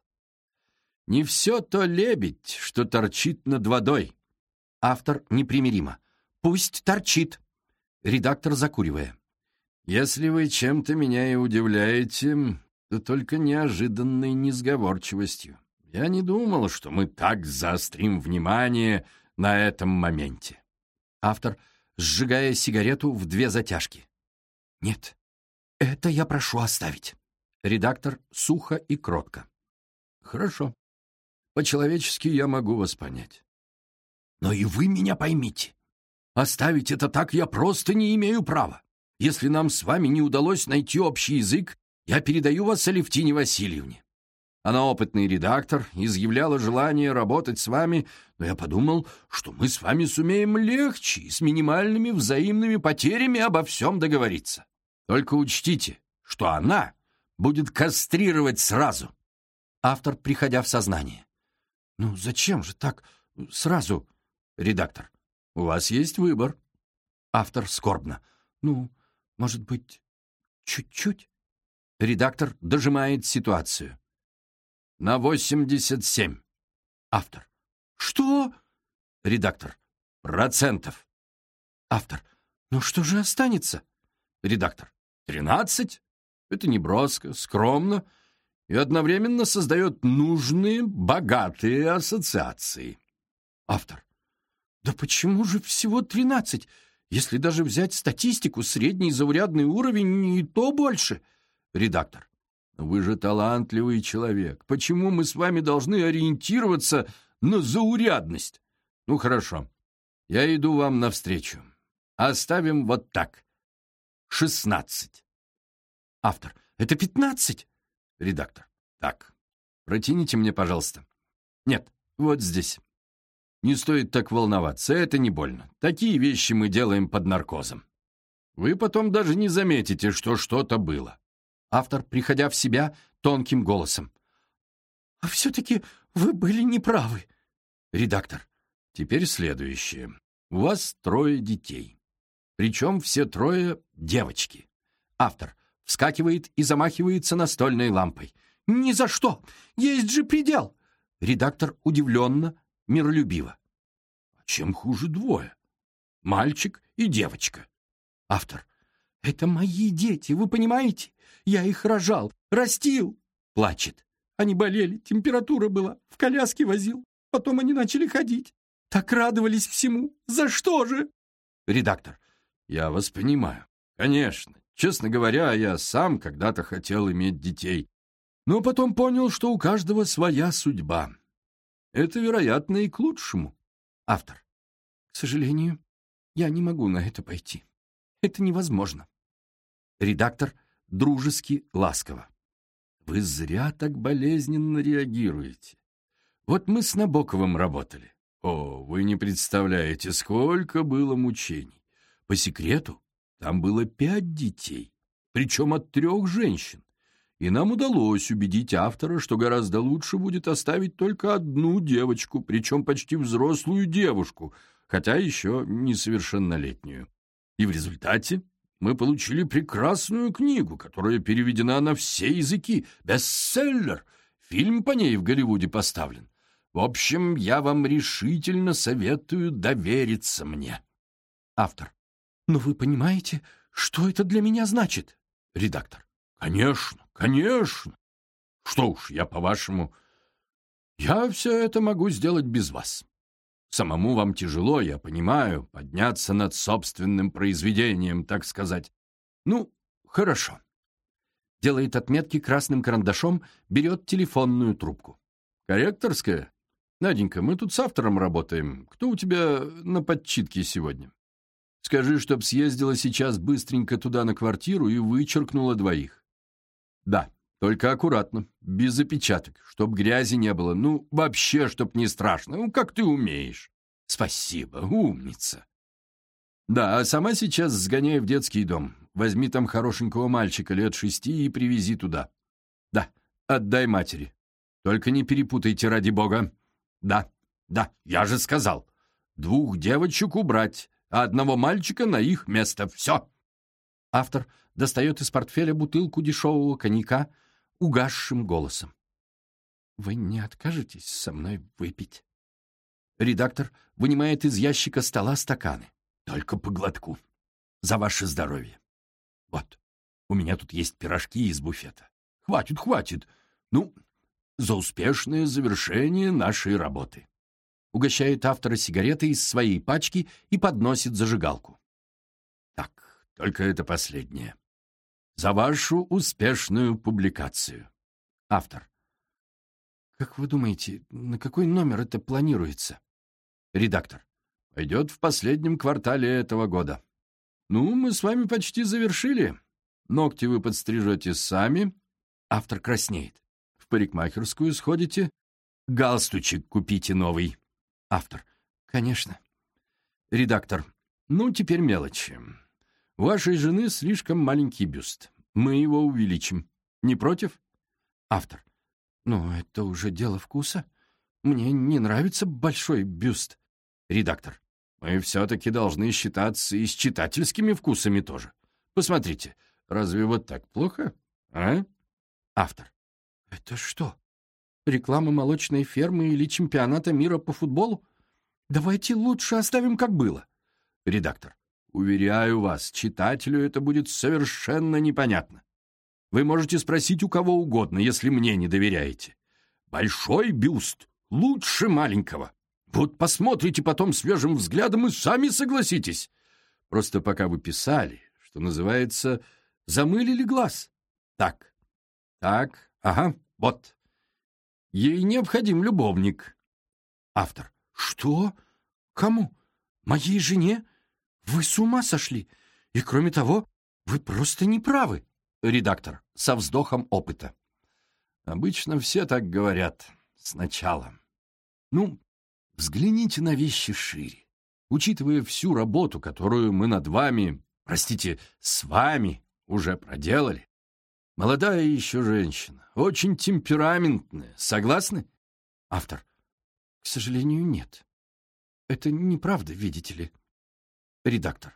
не все то лебедь, что торчит над водой. Автор непримиримо. Пусть торчит. Редактор, закуривая. Если вы чем-то меня и удивляете, то только неожиданной несговорчивостью. Я не думал, что мы так заострим внимание на этом моменте. Автор, сжигая сигарету в две затяжки. Нет, это я прошу оставить. Редактор сухо и кротко. Хорошо. По-человечески я могу вас понять. Но и вы меня поймите. Оставить это так я просто не имею права. Если нам с вами не удалось найти общий язык, я передаю вас Алевтине Васильевне. Она опытный редактор, изъявляла желание работать с вами, но я подумал, что мы с вами сумеем легче и с минимальными взаимными потерями обо всем договориться. Только учтите, что она будет кастрировать сразу. Автор, приходя в сознание. Ну, зачем же так сразу? Редактор. У вас есть выбор. Автор скорбно. Ну, может быть, чуть-чуть? Редактор дожимает ситуацию. На восемьдесят семь. Автор. Что? Редактор. Процентов. Автор. Ну что же останется? Редактор. Тринадцать? Это неброско, скромно и одновременно создает нужные, богатые ассоциации. Автор. Да почему же всего тринадцать? Если даже взять статистику, средний заурядный уровень и то больше. Редактор. Вы же талантливый человек. Почему мы с вами должны ориентироваться на заурядность? Ну, хорошо. Я иду вам навстречу. Оставим вот так. Шестнадцать. Автор. Это пятнадцать? Редактор. Так. Протяните мне, пожалуйста. Нет, вот здесь. Не стоит так волноваться, это не больно. Такие вещи мы делаем под наркозом. Вы потом даже не заметите, что что-то было. Автор, приходя в себя, тонким голосом. А все-таки вы были неправы. Редактор. Теперь следующее. У вас трое детей. Причем все трое девочки. Автор вскакивает и замахивается настольной лампой. Ни за что! Есть же предел! Редактор удивленно, миролюбиво. Чем хуже двое? Мальчик и девочка. Автор. Это мои дети, вы понимаете? Я их рожал, растил. Плачет. Они болели, температура была, в коляске возил. Потом они начали ходить. Так радовались всему. За что же? Редактор. Я вас понимаю. Конечно. Честно говоря, я сам когда-то хотел иметь детей. Но потом понял, что у каждого своя судьба. Это, вероятно, и к лучшему. Автор. К сожалению, я не могу на это пойти. Это невозможно. Редактор дружески ласково. Вы зря так болезненно реагируете. Вот мы с Набоковым работали. О, вы не представляете, сколько было мучений. По секрету, там было пять детей, причем от трех женщин. И нам удалось убедить автора, что гораздо лучше будет оставить только одну девочку, причем почти взрослую девушку, хотя еще несовершеннолетнюю. И в результате мы получили прекрасную книгу, которая переведена на все языки, бестселлер. Фильм по ней в Голливуде поставлен. В общем, я вам решительно советую довериться мне. Автор. Но вы понимаете, что это для меня значит? Редактор. Конечно, конечно. Что уж, я, по-вашему, я все это могу сделать без вас. Самому вам тяжело, я понимаю, подняться над собственным произведением, так сказать. Ну, хорошо. Делает отметки красным карандашом, берет телефонную трубку. Корректорская? Наденька, мы тут с автором работаем. Кто у тебя на подчитке сегодня? Скажи, чтоб съездила сейчас быстренько туда на квартиру и вычеркнула двоих. Да, только аккуратно, без опечаток, чтоб грязи не было. Ну, вообще, чтоб не страшно. Ну, как ты умеешь. Спасибо, умница. Да, а сама сейчас сгоняй в детский дом. Возьми там хорошенького мальчика лет шести и привези туда. Да, отдай матери. Только не перепутайте, ради бога. Да, да, я же сказал. Двух девочек убрать, а одного мальчика на их место. Все. Автор достает из портфеля бутылку дешевого коньяка угасшим голосом. Вы не откажетесь со мной выпить? Редактор вынимает из ящика стола стаканы. Только по глотку. За ваше здоровье. Вот, у меня тут есть пирожки из буфета. Хватит, хватит. Ну, за успешное завершение нашей работы. Угощает автора сигаретой из своей пачки и подносит зажигалку. Так, только это последнее. За вашу успешную публикацию. Автор. Как вы думаете, на какой номер это планируется? Редактор. Пойдет в последнем квартале этого года. Ну, мы с вами почти завершили. Ногти вы подстрижете сами. Автор краснеет. В парикмахерскую сходите. Галстучек купите новый. Автор. Конечно. Редактор. Ну, теперь мелочи. У вашей жены слишком маленький бюст. Мы его увеличим. Не против? Автор. Ну, это уже дело вкуса. Мне не нравится большой бюст. Редактор. Мы все-таки должны считаться и с читательскими вкусами тоже. Посмотрите, разве вот так плохо, а? Автор. Это что, реклама молочной фермы или чемпионата мира по футболу? Давайте лучше оставим, как было. Редактор. Уверяю вас, читателю это будет совершенно непонятно. Вы можете спросить у кого угодно, если мне не доверяете. Большой бюст лучше маленького. Вот посмотрите потом свежим взглядом и сами согласитесь. Просто пока вы писали, что называется, замылили глаз. Так, так, ага, вот. Ей необходим любовник. Автор. Что? Кому? Моей жене? Вы с ума сошли? И кроме того, вы просто не правы. Редактор со вздохом опыта. Обычно все так говорят сначала. Ну, взгляните на вещи шире. Учитывая всю работу, которую мы над вами, простите, с вами уже проделали. Молодая еще женщина, очень темпераментная. Согласны? Автор. К сожалению, нет. Это неправда, видите ли. Редактор.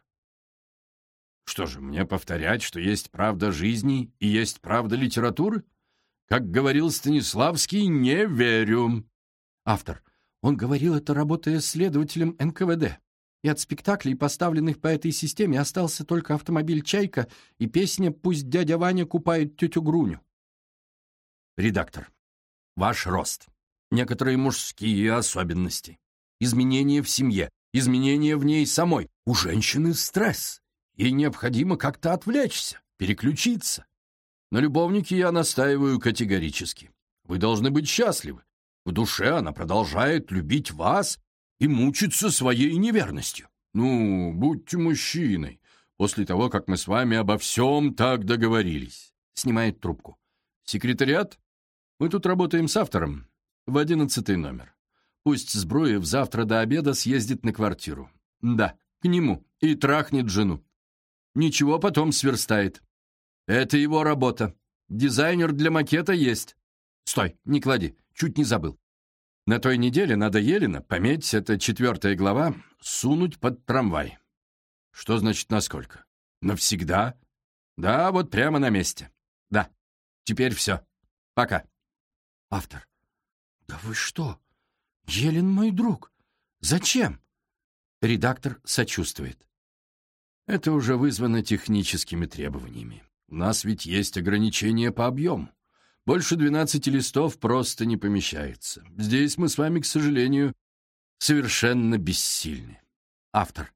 Что же, мне повторять, что есть правда жизни и есть правда литературы? Как говорил Станиславский, не верю. Автор. Он говорил это, работая следователем эн ка вэ дэ. И от спектаклей, поставленных по этой системе, остался только автомобиль «Чайка» и песня «Пусть дядя Ваня купает тетю Груню». Редактор. Ваш рост. Некоторые мужские особенности. Изменения в семье. Изменения в ней самой. У женщины стресс. Ей необходимо как-то отвлечься, переключиться. На любовнике я настаиваю категорически. Вы должны быть счастливы. В душе она продолжает любить вас и мучиться своей неверностью. Ну, будьте мужчиной. После того, как мы с вами обо всем так договорились. Снимает трубку. Секретариат? Мы тут работаем с автором. В одиннадцатый номер. Пусть Збруев завтра до обеда съездит на квартиру. Да, к нему. И трахнет жену. Ничего, потом сверстает. Это его работа. Дизайнер для макета есть. Стой, не клади, чуть не забыл. На той неделе надо Елена, пометь, это четвертая глава, сунуть под трамвай. Что значит насколько? Навсегда? Да, вот прямо на месте. Да, теперь все. Пока. Автор. Да вы что? Елен мой друг. Зачем? Редактор сочувствует. Это уже вызвано техническими требованиями. У нас ведь есть ограничения по объему. Больше двенадцати листов просто не помещается. Здесь мы с вами, к сожалению, совершенно бессильны. Автор.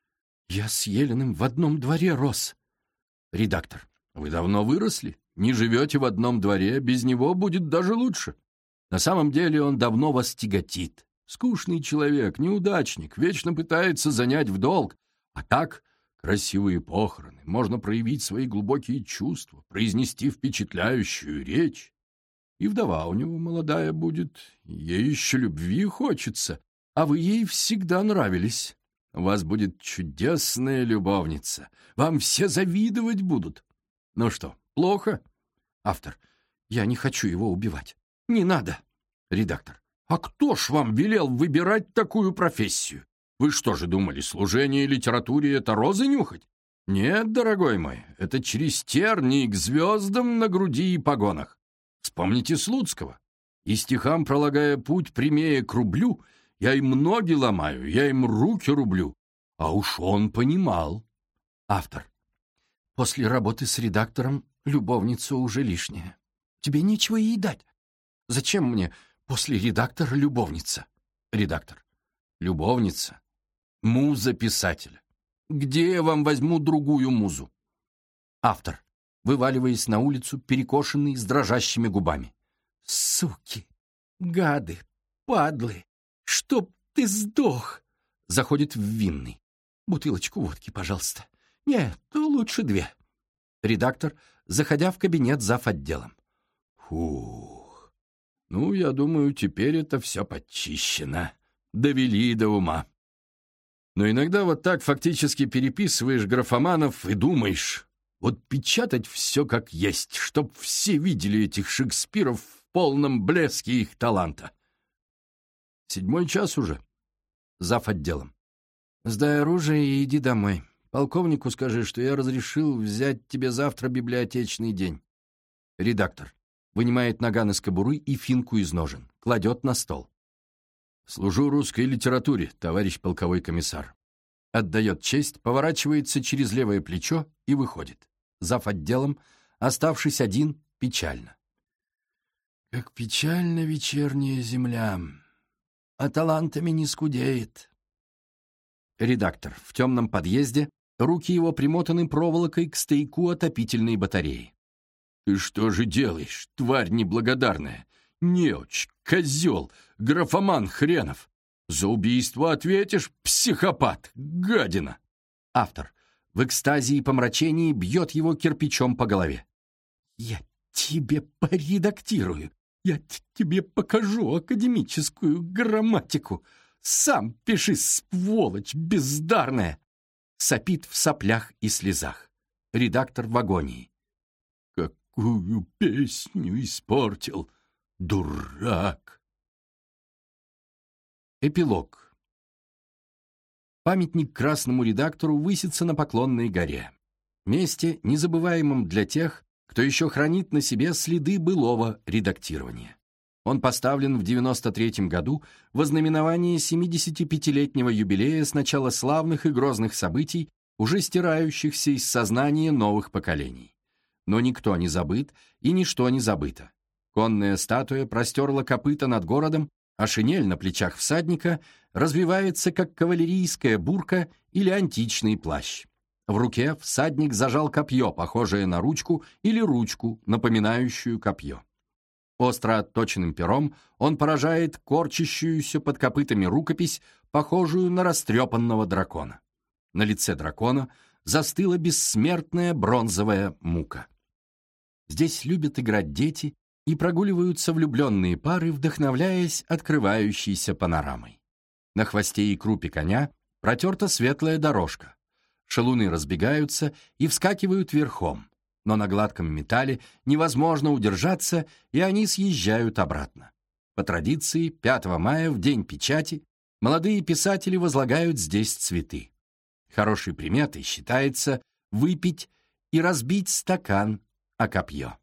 Я с Еленым в одном дворе рос. Редактор. Вы давно выросли, не живете в одном дворе, без него будет даже лучше. На самом деле он давно вас тяготит. Скучный человек, неудачник, вечно пытается занять в долг. А так... Красивые похороны, можно проявить свои глубокие чувства, произнести впечатляющую речь. И вдова у него молодая будет, ей еще любви хочется, а вы ей всегда нравились. У вас будет чудесная любовница, вам все завидовать будут. Ну что, плохо? Автор. Я не хочу его убивать. Не надо. Редактор. А кто ж вам велел выбирать такую профессию? Вы что же думали, служение литературе — это розы нюхать? Нет, дорогой мой, это через тернии к звездам на груди и погонах. Вспомните Слуцкого. И стихам, пролагая путь прямее к рублю, я им ноги ломаю, я им руки рублю. А уж он понимал. Автор. После работы с редактором любовница уже лишняя. Тебе нечего ей дать. Зачем мне после редактора любовница? Редактор. Любовница. Муза писателя. Где я вам возьму другую музу? Автор, вываливаясь на улицу, перекошенный, с дрожащими губами. Суки, гады, падлы, чтоб ты сдох! Заходит в винный. Бутылочку водки, пожалуйста. Нет, то лучше две. Редактор, заходя в кабинет зав. Отделом. Фух. Ну, я думаю, теперь это все подчищено. Довели до ума. Но иногда вот так фактически переписываешь графоманов и думаешь, вот печатать все как есть, чтоб все видели этих Шекспиров в полном блеске их таланта. Седьмой час уже. Зав. Отделом. Сдай оружие и иди домой. Полковнику скажи, что я разрешил взять тебе завтра библиотечный день. Редактор. Вынимает наган из кобуры и финку из ножен. Кладет на стол. Служу русской литературе, товарищ полковой комиссар. Отдает честь, поворачивается через левое плечо и выходит. Зав. Отделом, оставшись один, печально. Как печальна вечерняя земля, а талантами не скудеет. Редактор. В темном подъезде, руки его примотаны проволокой к стояку отопительной батареи. «Ты что же делаешь, тварь неблагодарная? Неуч, козел, графоман хренов! За убийство ответишь, психопат, гадина!» Автор. В экстазе и помрачении бьет его кирпичом по голове. «Я тебе поредактирую, я тебе покажу академическую грамматику. Сам пиши, сволочь бездарная!» Сопит в соплях и слезах. Редактор в агонии. «Какую песню испортил, дурак!» Эпилог. Памятник красному редактору высится на Поклонной горе. Месте, незабываемом для тех, кто еще хранит на себе следы былого редактирования. Он поставлен в девяносто третьем году в ознаменование семидесятипятилетнего юбилея с начала славных и грозных событий, уже стирающихся из сознания новых поколений. Но никто не забыт и ничто не забыто. Конная статуя простерла копыта над городом, а шинель на плечах всадника развивается, как кавалерийская бурка или античный плащ. В руке всадник зажал копье, похожее на ручку, или ручку, напоминающую копье. Остро отточенным пером он поражает корчащуюся под копытами рукопись, похожую на растрепанного дракона. На лице дракона застыла бессмертная бронзовая мука. Здесь любят играть дети и прогуливаются влюбленные пары, вдохновляясь открывающейся панорамой. На хвосте и крупе коня протерта светлая дорожка. Шалуны разбегаются и вскакивают верхом, но на гладком металле невозможно удержаться, и они съезжают обратно. По традиции, пятого мая, в день печати, молодые писатели возлагают здесь цветы. Хорошей приметой считается выпить и разбить стакан о копье.